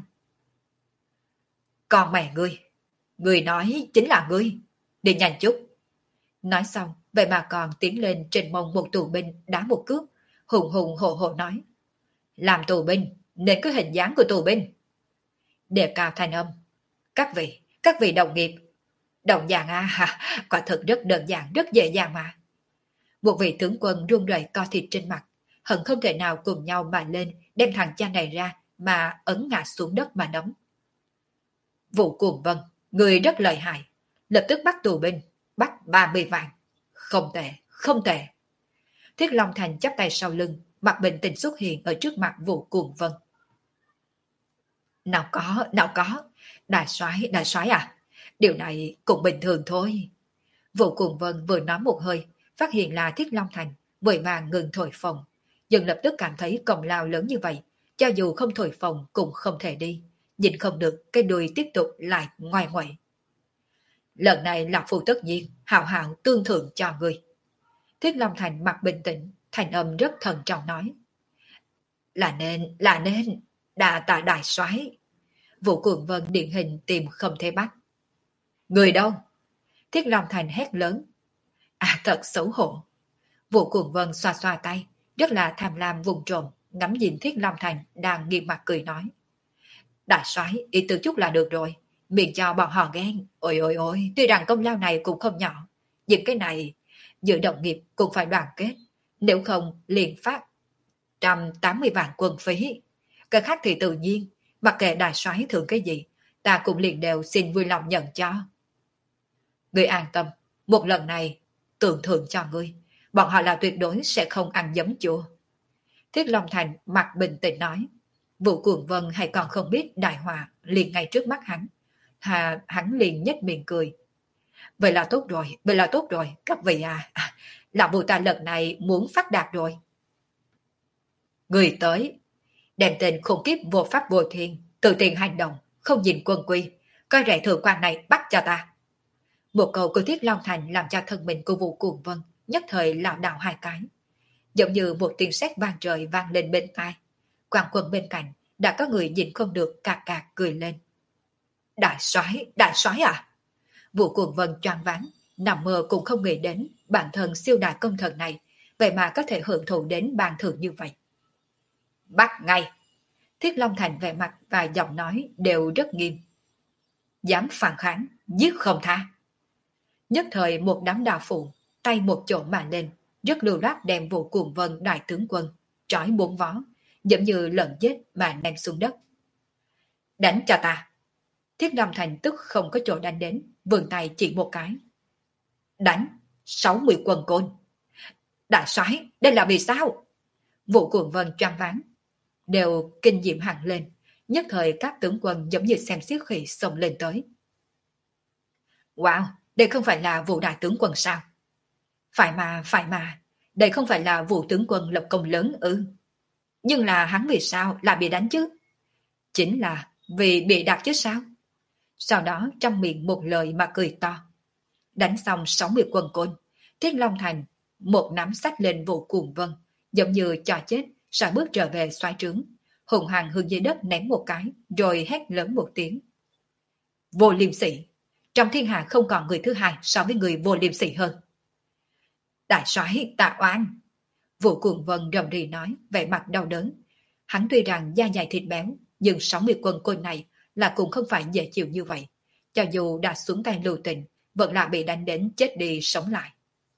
Còn mẹ ngươi, ngươi nói chính là ngươi. Đi nhanh chút. Nói xong, vậy mà còn tiến lên trên mông một tù binh đá một cước, hùng hùng hổ hổ nói. Làm tù binh, nên có hình dáng của tù binh. Đề cao thanh âm. Các vị, các vị đồng nghiệp. Đồng dạng à, ha, quả thực rất đơn giản, rất dễ dàng mà. Một vị tướng quân run rẩy co thịt trên mặt, hận không thể nào cùng nhau mà lên, đem thằng cha này ra, mà ấn ngã xuống đất mà đấm. Vũ Cuồng Vân, người rất lợi hại, lập tức bắt tù binh, bắt ba mươi vạn. Không tệ, không tệ. Thiết Long Thành chắp tay sau lưng, mặt bình tĩnh xuất hiện ở trước mặt Vũ Cuồng Vân. Nào có, nào có, đại soái, đại soái à, điều này cũng bình thường thôi. Vũ Cuồng Vân vừa nói một hơi, phát hiện là Thiết Long Thành, vội vàng ngừng thổi phồng, nhưng lập tức cảm thấy công lao lớn như vậy, cho dù không thổi phồng cũng không thể đi, nhìn không được cái đuôi tiếp tục lại ngoài ngoại. Lần này Lạc Phu tất nhiên hào hào tương thưởng cho người. Thiết Long Thành mặt bình tĩnh, thành âm rất thần trọng nói. Là nên, là nên, đà tạ đại soái. Vũ Cuồng Vân điển hình tìm không thể bắt. Người đâu? Thiết Long Thành hét lớn. À thật xấu hổ. Vũ Cuồng Vân xoa xoa tay, rất là tham lam vùng trộm, ngắm nhìn Thiết Long Thành đang nghiêm mặt cười nói. Đại soái, ý từ chút là được rồi, miệng cho bọn họ ghen. Ôi ôi ôi, tuy rằng công lao này cũng không nhỏ, nhưng cái này, giữa đồng nghiệp cũng phải đoàn kết, nếu không liền phát một trăm tám mươi vạn quân phí. Cái khác thì tự nhiên, mặc kệ đại soái thưởng cái gì, ta cũng liền đều xin vui lòng nhận cho. Ngươi an tâm, một lần này tưởng thưởng cho ngươi, bọn họ là tuyệt đối sẽ không ăn giấm chua. Thiết Long Thành mặt bình tĩnh nói. Vũ Cuồng Vân hay còn không biết đại họa liền ngay trước mắt hắn. Hà hắn liền nhếch miệng cười. Vậy là tốt rồi, vậy là tốt rồi, các vị à, à là vụ ta lần này muốn phát đạt rồi. Người tới, đem tên khủng kiếp vô pháp vô thiên, tự tiền hành động, không nhìn quân quy, coi rẻ thượng quan này bắt cho ta. Một câu của Thiết Long Thành làm cho thân mình của Vũ Cuồng Vân nhất thời lảo đảo hai cái. Giống như một tiếng sét vang trời vang lên bên tai. Quan quân bên cạnh đã có người nhìn không được cạc cạc cười lên. Đại soái, đại soái à? Vũ Cuồng Vân choáng váng, nằm mơ cũng không nghĩ đến bản thân siêu đại công thần này, vậy mà có thể hưởng thụ đến bàn thưởng như vậy. Bắt ngay! Thiết Long Thành vẻ mặt và giọng nói đều rất nghiêm. Dám phản kháng, giết không tha. Nhất thời một đám đạo phụ, tay một chỗ mà lên, rất lưu loát đem Vũ Cuồng Vân đại tướng quân, trói bốn vó, giống như lợn chết mà ném xuống đất. Đánh cho ta! Thiết Long Thành tức không có chỗ đánh đến, vươn tay chỉ một cái. Đánh! sáu mươi quân côn! Đại soái, đây là vì sao? Vũ Cuồng Vân choáng váng, đều kinh diệm hẳn lên, nhất thời các tướng quân giống như xem xiết khỉ xông lên tới. Wow, đây không phải là Vũ đại tướng quân sao? Phải mà, phải mà, đây không phải là Vũ tướng quân lập công lớn ư? Nhưng là hắn vì sao lại bị đánh chứ? Chính là vì bị đặt chứ sao? Sau đó trong miệng một lời mà cười to. Đánh xong sáu mươi quân côn, Thiết Long Thành một nắm sách lên Vũ Cuồng Vân, giống như cho chết, rồi bước trở về xoáy trướng, hùng hăng hướng dưới đất ném một cái, rồi hét lớn một tiếng. Vô liêm sỉ! Trong thiên hạ không còn người thứ hai so với người vô liêm sỉ hơn. Đại soái tạ oan! Vũ Cuồng Vân rầm rì nói, vẻ mặt đau đớn. Hắn tuy rằng da dày thịt béo, nhưng sáu mươi quân côn này là cũng không phải dễ chịu như vậy. cho dù đã xuống tay lưu tình, vẫn lại bị đánh đến chết đi sống lại.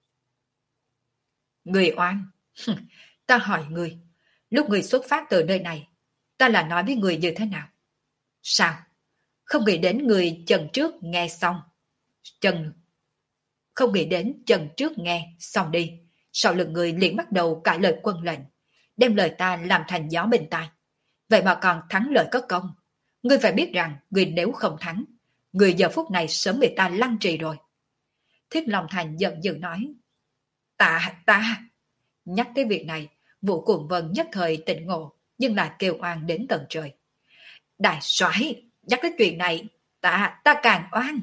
Người oan, ta hỏi người, lúc người xuất phát từ nơi này, ta là nói với người như thế nào? Sao? Không nghĩ đến người chân trước nghe xong. Chân Không nghĩ đến chân trước nghe xong đi, sau lưng người liền bắt đầu cãi lời quân lệnh, đem lời ta làm thành gió bên tai. Vậy mà còn thắng lợi có công. Ngươi phải biết rằng, ngươi nếu không thắng, ngươi giờ phút này sớm bị ta lăng trì rồi. Thiết Long Thành giận dữ nói. Ta, ta. Nhắc tới việc này, Vũ Cuồng Vân nhất thời tỉnh ngộ, nhưng lại kêu oan đến tận trời. Đại soái, nhắc tới chuyện này, ta, ta càng oan.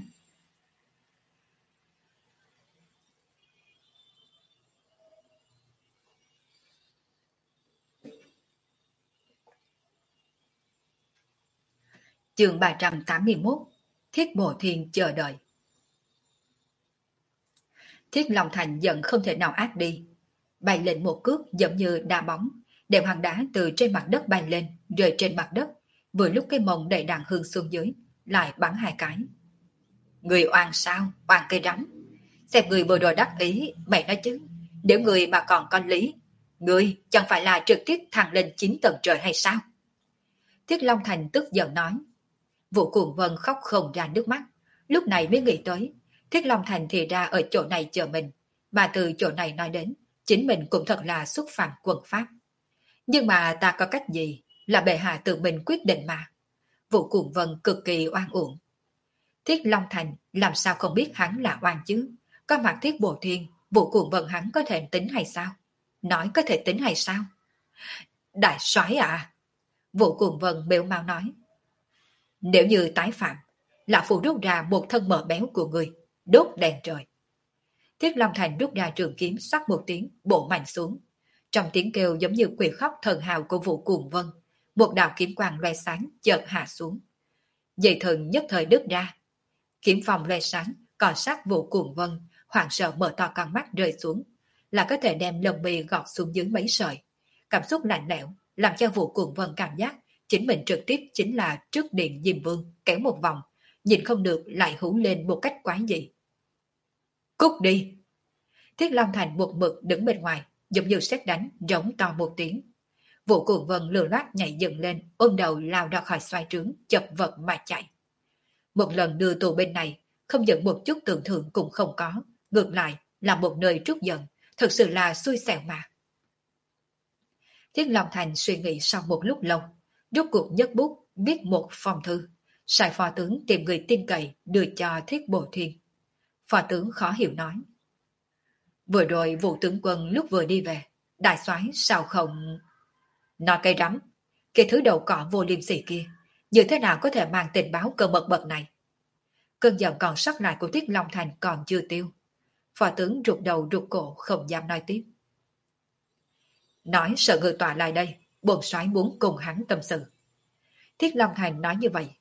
Chương ba trăm tám mươi mốt. Thiết Bồ Thiên chờ đợi. Thiết Long Thành giận không thể nào ác đi, bay lên một cước giống như đá bóng, đem hòn đá từ trên mặt đất bay lên, rơi trên mặt đất, vừa lúc cái mông đầy đàn hương xuống dưới, lại bắn hai cái. Người oan sao? Oan cây rắm. Xem người vừa rồi đắc ý, mày nói chứ, nếu người mà còn có lý, người chẳng phải là trực tiếp thăng lên chín tầng trời hay sao? Thiết Long Thành tức giận nói. Vũ Cuồng Vân khóc không ra nước mắt, lúc này mới nghĩ tới, Thiết Long Thành thì ra ở chỗ này chờ mình, mà từ chỗ này nói đến, chính mình cũng thật là xúc phạm quân pháp. Nhưng mà ta có cách gì, là bệ hạ tự mình quyết định mà. Vũ Cuồng Vân cực kỳ oan uổng. Thiết Long Thành làm sao không biết hắn là oan chứ? Có mặt Thiết Bồ Thiên, Vũ Cuồng Vân hắn có thể tính hay sao? Nói có thể tính hay sao? Đại soái à! Vũ Cuồng Vân bếu mau nói. Nếu như tái phạm, lão phu rút ra một thân mỡ béo của người, đốt đèn trời. Thiết Long Thành rút ra trường kiếm sắc một tiếng, bổ mạnh xuống. Trong tiếng kêu giống như quỷ khóc thần hào của Vũ Cuồng Vân, một đạo kiếm quang loe sáng chợt hạ xuống. Dây thừng nhất thời đứt ra. Kiếm phòng loe sáng, cọ sát Vũ Cuồng Vân, hoảng sợ mở to con mắt rơi xuống, là có thể đem lồng mi gọt xuống dưới mấy sợi. Cảm xúc lạnh lẽo, làm cho Vũ Cuồng Vân cảm giác chính mình trực tiếp chính là trước điện Diêm Vương kéo một vòng, nhìn không được lại hú lên một cách quái dị. Cút đi! Thiết Long Thành một mực đứng bên ngoài, giống như sét đánh, rống to một tiếng. Vũ Cuồng Vân lừa loát nhảy dựng lên, ôm đầu lao ra khỏi xoay trướng, chật vật mà chạy. Một lần đưa tù bên này, không những một chút tưởng thưởng cũng không có, ngược lại là một nơi trút giận, thật sự là xui xẻo mà. Thiết Long Thành suy nghĩ sau một lúc lâu, rút cuộc nhấc bút viết một phong thư, sai phó tướng tìm người tin cậy đưa cho Thiết Bồ Thiên. Phó tướng khó hiểu nói. Vừa rồi Vũ tướng quân lúc vừa đi về, đại soái sao không... Nói cây rắm, cái thứ đầu cỏ vô liêm sỉ kia, như thế nào có thể mang tình báo cơ mật bậc này? Cơn giận còn sót lại của Thiết Long Thành còn chưa tiêu. Phó tướng rụt đầu rụt cổ không dám nói tiếp. Nói sợ ngự tọa lại đây, bổn soái muốn cùng hắn tâm sự. Thiết Long Thành nói như vậy.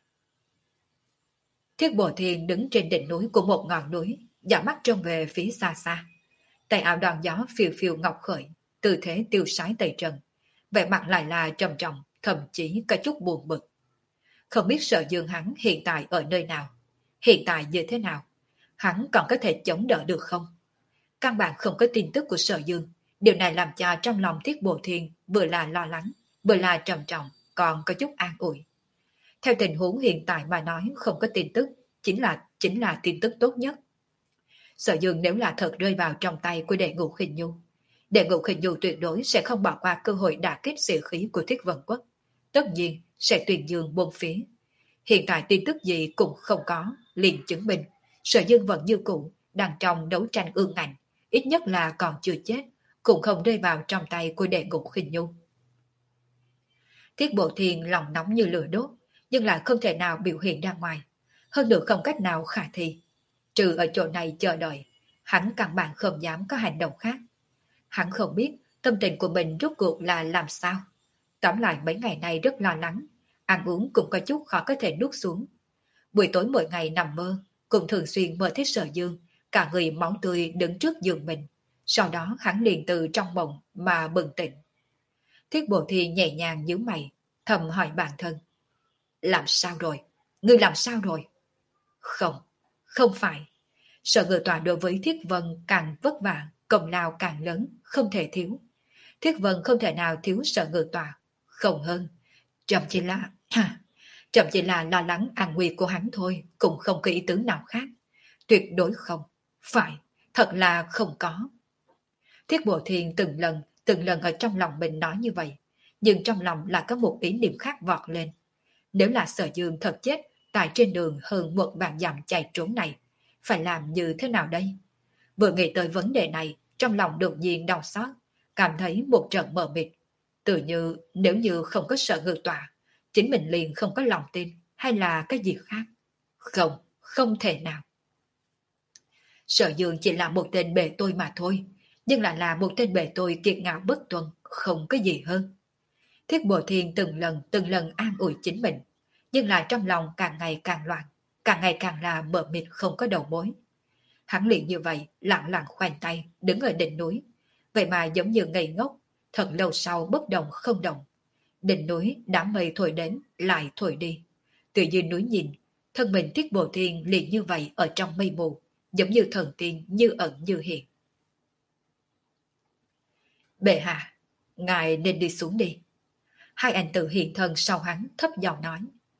Thiết Bồ Thiên đứng trên đỉnh núi của một ngọn núi, dõi mắt trông về phía xa xa. Tay áo đòn gió phiêu phiêu ngọc khởi, tư thế tiêu sái tẩy trần. Vẻ mặt lại là trầm trọng, thậm chí có chút buồn bực. Không biết Sở Dương hắn hiện tại ở nơi nào, hiện tại như thế nào, hắn còn có thể chống đỡ được không? Căn bản không có tin tức của Sở Dương, điều này làm cho trong lòng Thiết Bồ Thiên vừa là lo lắng, vừa là trầm trọng, còn có chút an ủi. Theo tình huống hiện tại mà nói không có tin tức, chính là chính là tin tức tốt nhất. Sở Dương nếu là thật rơi vào trong tay của Đệ Ngũ Khinh Nhu, Đệ Ngũ Khinh Nhu tuyệt đối sẽ không bỏ qua cơ hội đả kích sĩ khí của Thiết Vân Quốc, tất nhiên sẽ tuyên dương buông phía. Hiện tại tin tức gì cũng không có, liền chứng minh Sở Dương vẫn như cũ, đang trong đấu tranh ương ngạnh, ít nhất là còn chưa chết, cũng không rơi vào trong tay của Đệ Ngũ Khinh Nhu. Thiết Bộ Thiên lòng nóng như lửa đốt, nhưng lại không thể nào biểu hiện ra ngoài, hơn nữa không cách nào khả thi. Trừ ở chỗ này chờ đợi, hắn căn bản không dám có hành động khác. Hắn không biết tâm tình của mình rốt cuộc là làm sao. Tóm lại mấy ngày nay rất lo lắng, ăn uống cũng có chút khó có thể nuốt xuống. Buổi tối mỗi ngày nằm mơ, cũng thường xuyên mơ thấy Sở Dương, cả người máu tươi đứng trước giường mình. Sau đó hắn liền từ trong mộng mà bừng tỉnh. Thiết Bộ Thiên nhẹ nhàng nhíu mày, thầm hỏi bản thân. Làm sao rồi? Ngươi làm sao rồi? Không, không phải. Sở Ngự Tọa đối với Thiết Vân càng vất vả, công lao càng lớn, không thể thiếu. Thiết Vân không thể nào thiếu Sở Ngự Tọa. Không hơn. Chậm chỉ là... Chậm chỉ là lo lắng an nguy của hắn thôi, cũng không có ý tứ nào khác. Tuyệt đối không. Phải, thật là không có. Thiết Bộ Thiên từng lần, từng lần ở trong lòng mình nói như vậy. Nhưng trong lòng lại có một ý niệm khác vọt lên. Nếu là Sở Dương thật chết tại trên đường hơn một vạn dặm chạy trốn này, phải làm như thế nào đây? Vừa nghĩ tới vấn đề này, trong lòng đột nhiên đau xót, cảm thấy một trận mờ mịt. Tự như nếu như không có Sở Ngự Tọa, chính mình liền không có lòng tin hay là cái gì khác. Không, không thể nào. Sở Dương chỉ là một tên bề tôi mà thôi, nhưng lại là một tên bề tôi kiệt ngạo bất tuân, không có gì hơn. Thiết Bộ Thiên từng lần từng lần an ủi chính mình, nhưng lại trong lòng càng ngày càng loạn, càng ngày càng là mờ mịt không có đầu mối. Hắn liền như vậy, lặng lặng khoanh tay, đứng ở đỉnh núi, vậy mà giống như ngây ngốc, thật lâu sau bất động không động. Đỉnh núi đám mây thổi đến, lại thổi đi. Từ dưới núi nhìn, thân mình Thiết Bộ Thiên liền như vậy ở trong mây mù, giống như thần tiên như ẩn như hiện. Bệ hạ, ngài nên đi xuống đi. Hai anh tự hiện thân sau hắn thấp giọng nói.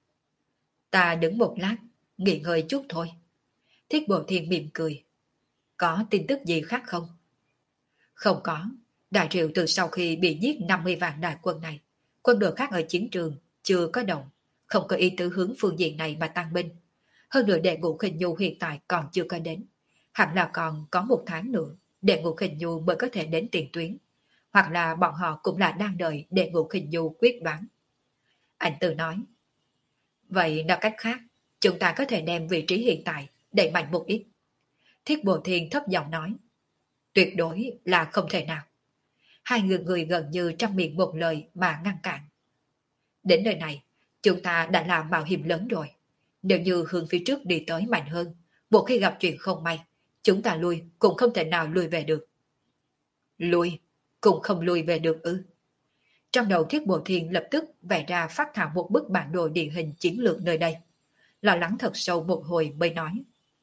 Ta đứng một lát, nghỉ ngơi chút thôi. Thiết Bộ Thiên mỉm cười. Có tin tức gì khác không? Không có. Đại Triệu từ sau khi bị giết năm mươi vạn đại quân này, quân đội khác ở chiến trường chưa có động, không có ý tứ hướng phương diện này mà tăng binh. Hơn nữa đệ ngũ Khinh Nhu hiện tại còn chưa có đến. Hẳn là còn có một tháng nữa, đệ ngũ Khinh Nhu mới có thể đến tiền tuyến. Hoặc là bọn họ cũng là đang đợi đệ ngũ Khinh Nhu quyết đoán. Anh Tư nói. Vậy nói cách khác, chúng ta có thể đem vị trí hiện tại đẩy mạnh một ít. Thiết Bộ Thiên thấp giọng nói. Tuyệt đối là không thể nào. Hai người người gần như trong miệng một lời mà ngăn cản. Đến nơi này, chúng ta đã làm mạo hiểm lớn rồi. Nếu như hướng phía trước đi tới mạnh hơn, một khi gặp chuyện không may, chúng ta lui cũng không thể nào lui về được. Lui, cũng không lui về được ư. Trong đầu Thiết Bộ Thiên lập tức vẽ ra phát thảo một bức bản đồ địa hình chiến lược nơi đây. Lo lắng thật sâu một hồi mới nói.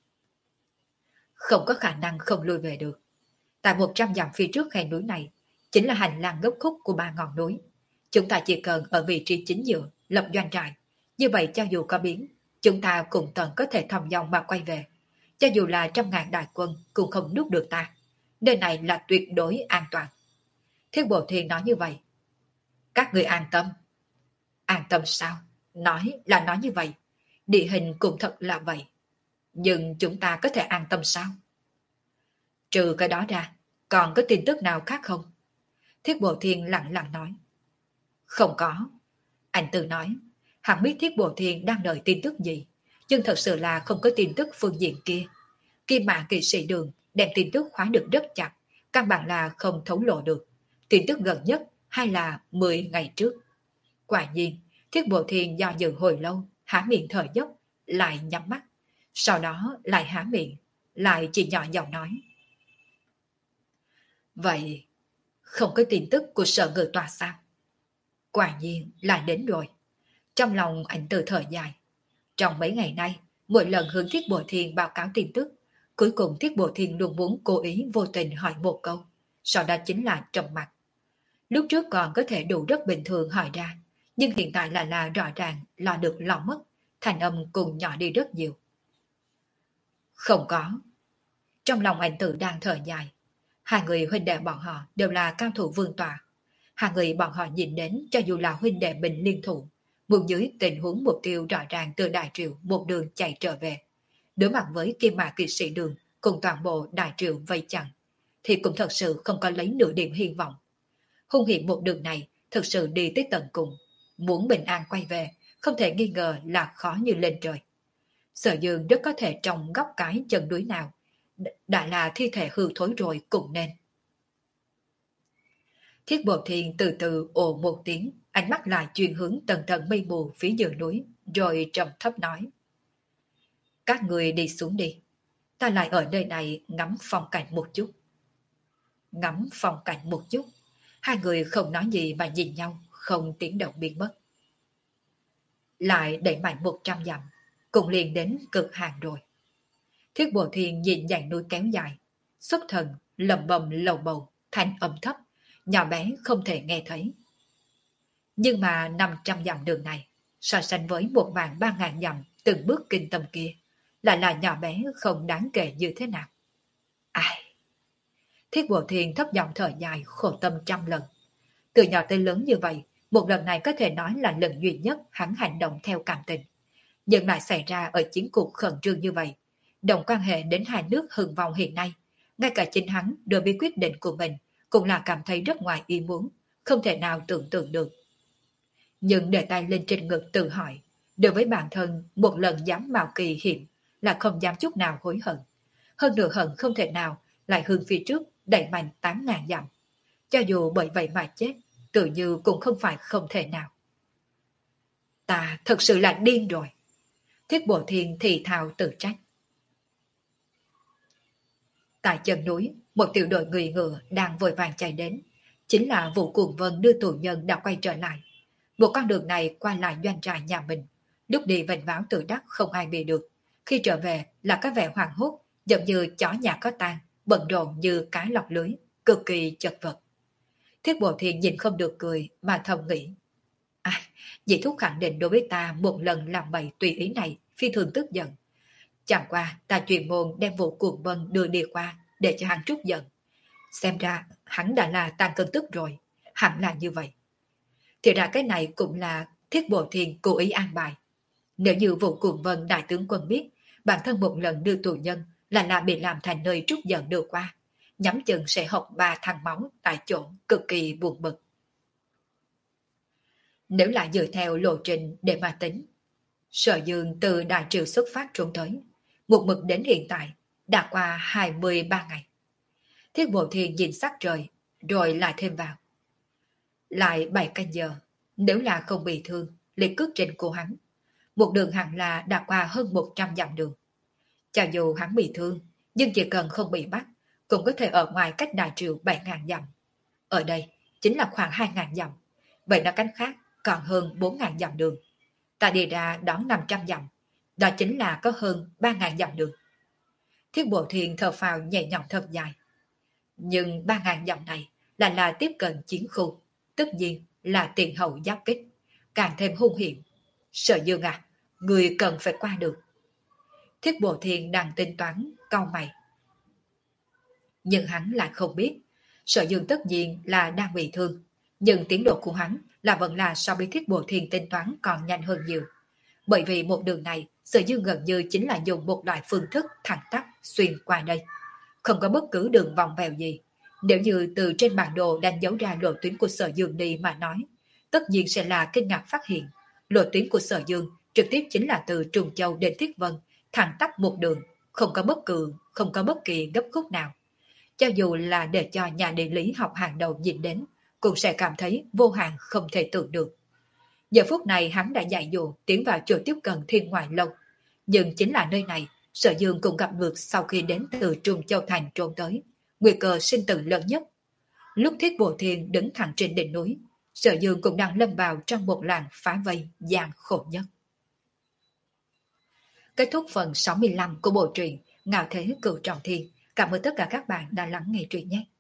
Không có khả năng không lui về được. Tại một trăm dặm phía trước khe núi này, chính là hành lang gốc khúc của ba ngọn núi. Chúng ta chỉ cần ở vị trí chính giữa, lập doanh trại. Như vậy cho dù có biến, chúng ta cũng tận có thể thầm dòng mà quay về. Cho dù là trăm ngàn đại quân cũng không nuốt được ta. Nơi này là tuyệt đối an toàn. Thiết Bộ Thiên nói như vậy. Các người an tâm. An tâm sao? Nói là nói như vậy. Địa hình cũng thật là vậy. Nhưng chúng ta có thể an tâm sao? Trừ cái đó ra, còn có tin tức nào khác không? Thiết Bộ Thiên lặng lặng nói. Không có. Anh Tư nói, hắn biết Thiết Bộ Thiên đang đợi tin tức gì, nhưng thật sự là không có tin tức phương diện kia. Kim Mã Kỵ Sĩ Đường đem tin tức khóa được rất chặt, căn bản là không thấu lộ được. Tin tức gần nhất hay là mười ngày trước. Quả nhiên, Thiết Bộ Thiên do dự hồi lâu, há miệng thở dốc, lại nhắm mắt. Sau đó lại há miệng, lại chỉ nhỏ giọng nói. Vậy, không có tin tức của Sở Ngự Tọa sao? Quả nhiên lại đến rồi. Trong lòng anh Tư thở dài. Trong mấy ngày nay, mỗi lần hướng Thiết Bộ Thiên báo cáo tin tức, cuối cùng Thiết Bộ Thiên luôn muốn cố ý vô tình hỏi một câu, sau đó chính là trầm mặt. Lúc trước còn có thể đủ rất bình thường hỏi ra, nhưng hiện tại là là rõ ràng lo được lo mất, thành âm cùng nhỏ đi rất nhiều. Không có. Trong lòng anh Tử đang thở dài. Hai người huynh đệ bọn họ đều là cao thủ vương tọa. Hai người bọn họ nhìn đến cho dù là huynh đệ mình liên thủ, buông dưới tình huống mục tiêu rõ ràng từ Đại Triệu một đường chạy trở về. Đối mặt với Kim Mã Kỵ Sĩ Đường cùng toàn bộ Đại Triệu vây chặn, thì cũng thật sự không có lấy nửa điểm hy vọng. Hung hiểm một đường này thực sự đi tới tận cùng. Muốn bình an quay về, không thể nghi ngờ là khó như lên trời. Sở Dương rất có thể trong góc cái chân núi nào, đã là thi thể hư thối rồi cũng nên. Thiết Bộ Thiên từ từ ồ một tiếng, ánh mắt lại chuyển hướng tầng tầng mây mù phía dưới núi, rồi trầm thấp nói. Các người đi xuống đi, ta lại ở nơi này ngắm phong cảnh một chút. Ngắm phong cảnh một chút, hai người không nói gì mà nhìn nhau, không tiếng động biến mất. Lại đẩy mạnh một trăm dặm, cũng liền đến cực hạn rồi. Thiết Bộ Thiên nhìn dãy núi kéo dài, xuất thần lầm bầm lầu bầu, thanh âm thấp, nhỏ bé không thể nghe thấy. Nhưng mà năm trăm dặm đường này, so sánh với một vạn ba ngàn dặm từng bước kinh tâm kia, lại là nhỏ bé không đáng kể như thế nào. Ai? Thiết Bộ Thiên thấp giọng thở dài khổ tâm trăm lần. Từ nhỏ tới lớn như vậy, một lần này có thể nói là lần duy nhất hắn hành động theo cảm tình. Nhưng lại xảy ra ở chiến cuộc khẩn trương như vậy, đồng quan hệ đến hai nước hừng vong hiện nay. Ngay cả chính hắn đối với quyết định của mình cũng là cảm thấy rất ngoài ý muốn, không thể nào tưởng tượng được. Nhưng để tay lên trên ngực tự hỏi, đối với bản thân một lần dám mạo kỳ hiểm là không dám chút nào hối hận. Hơn nữa hận không thể nào lại hướng phía trước đẩy mạnh tám ngàn dặm. Cho dù bởi vậy mà chết, tự như cũng không phải không thể nào. Ta thật sự là điên rồi. Thiết Bộ Thiên thì thào tự trách. Tại chân núi, một tiểu đội người ngựa đang vội vàng chạy đến. Chính là Vũ Cuồng Vân đưa tù nhân đã quay trở lại. Một con đường này qua lại doanh trại nhà mình. Lúc đi vệnh váo tự đắc không ai bị được. Khi trở về là cái vẻ hoàng hốt, giống như chó nhà có tang, bận rộn như cá lọc lưới, cực kỳ chật vật. Thiết Bộ Thiên nhìn không được cười mà thầm nghĩ. À, dì thúc khẳng định đối với ta một lần làm bậy tùy ý này phi thường tức giận. Chẳng qua ta chuyên môn đem Vũ Cuồng Vân đưa đi qua để cho hắn trút giận. Xem ra hắn đã là tan cơn tức rồi, hẳn là như vậy. Thì ra cái này cũng là Thiết Bộ Thiên cố ý an bài. Nếu như Vũ Cuồng Vân đại tướng quân biết bản thân một lần đưa tù nhân là là bị làm thành nơi trút giận đưa qua, nhắm chừng sẽ học ba thằng máu tại chỗ, cực kỳ buồn bực. Nếu lại dựa theo lộ trình để mà tính, Sở Dương từ Đại Triều xuất phát trốn tới, một mực đến hiện tại đã qua hai mươi ba ngày. Thiết Bộ Thiên nhìn sắc trời, rồi lại thêm vào. Lại bảy canh giờ, nếu là không bị thương, liệt cước trên cổ hắn. Một đường hẳn là đã qua hơn một trăm dặm đường. Cho dù hắn bị thương, nhưng chỉ cần không bị bắt, cũng có thể ở ngoài cách Đại Triều bảy ngàn dặm. Ở đây chính là khoảng hai ngàn dặm. Vậy nói cách khác, còn hơn bốn ngàn dặm đường. Ta đi ra đón năm trăm dặm, đó chính là có hơn ba ngàn dặm đường. Thiết Bộ Thiên thở phào nhẹ nhõm thật dài. Nhưng ba ngàn dặm này là là tiếp cận chiến khu, tất nhiên là tiền hậu giáp kích, càng thêm hung hiểm. Sở Dương à, người cần phải qua được. Thiết Bộ Thiên đang tính toán, cau mày. Nhưng hắn lại không biết, Sở Dương tất nhiên là đang bị thương, nhưng tiến độ của hắn là vẫn là so với Thiết Bộ Thiên tính toán còn nhanh hơn nhiều. Bởi vì một đường này, Sở Dương gần như chính là dùng một loại phương thức thẳng tắp xuyên qua đây. Không có bất cứ đường vòng vèo gì. Nếu như từ trên bản đồ đánh dấu ra lộ tuyến của Sở Dương đi mà nói, tất nhiên sẽ là kinh ngạc phát hiện. Lộ tuyến của Sở Dương trực tiếp chính là từ Trùng Châu đến Thiết Vân, thẳng tắp một đường, không có bất cứ, không có bất kỳ gấp khúc nào. Cho dù là để cho nhà địa lý học hàng đầu nhìn đến, cũng sẽ cảm thấy vô hạn không thể tưởng được. Giờ phút này hắn đã dạy dỗ tiến vào chỗ tiếp cận Thiên Ngoại Lâu. Nhưng chính là nơi này, Sở Dương cũng gặp được sau khi đến từ Trung Châu Thành trốn tới. Nguy cơ sinh tử lớn nhất. Lúc Thiết Bộ Thiên đứng thẳng trên đỉnh núi, Sở Dương cũng đang lâm vào trong một làng phá vây gian khổ nhất. Kết thúc phần sáu mươi lăm của bộ truyện Ngạo Thế Cửu Trọng Thiên. Cảm ơn tất cả các bạn đã lắng nghe truyện nhé.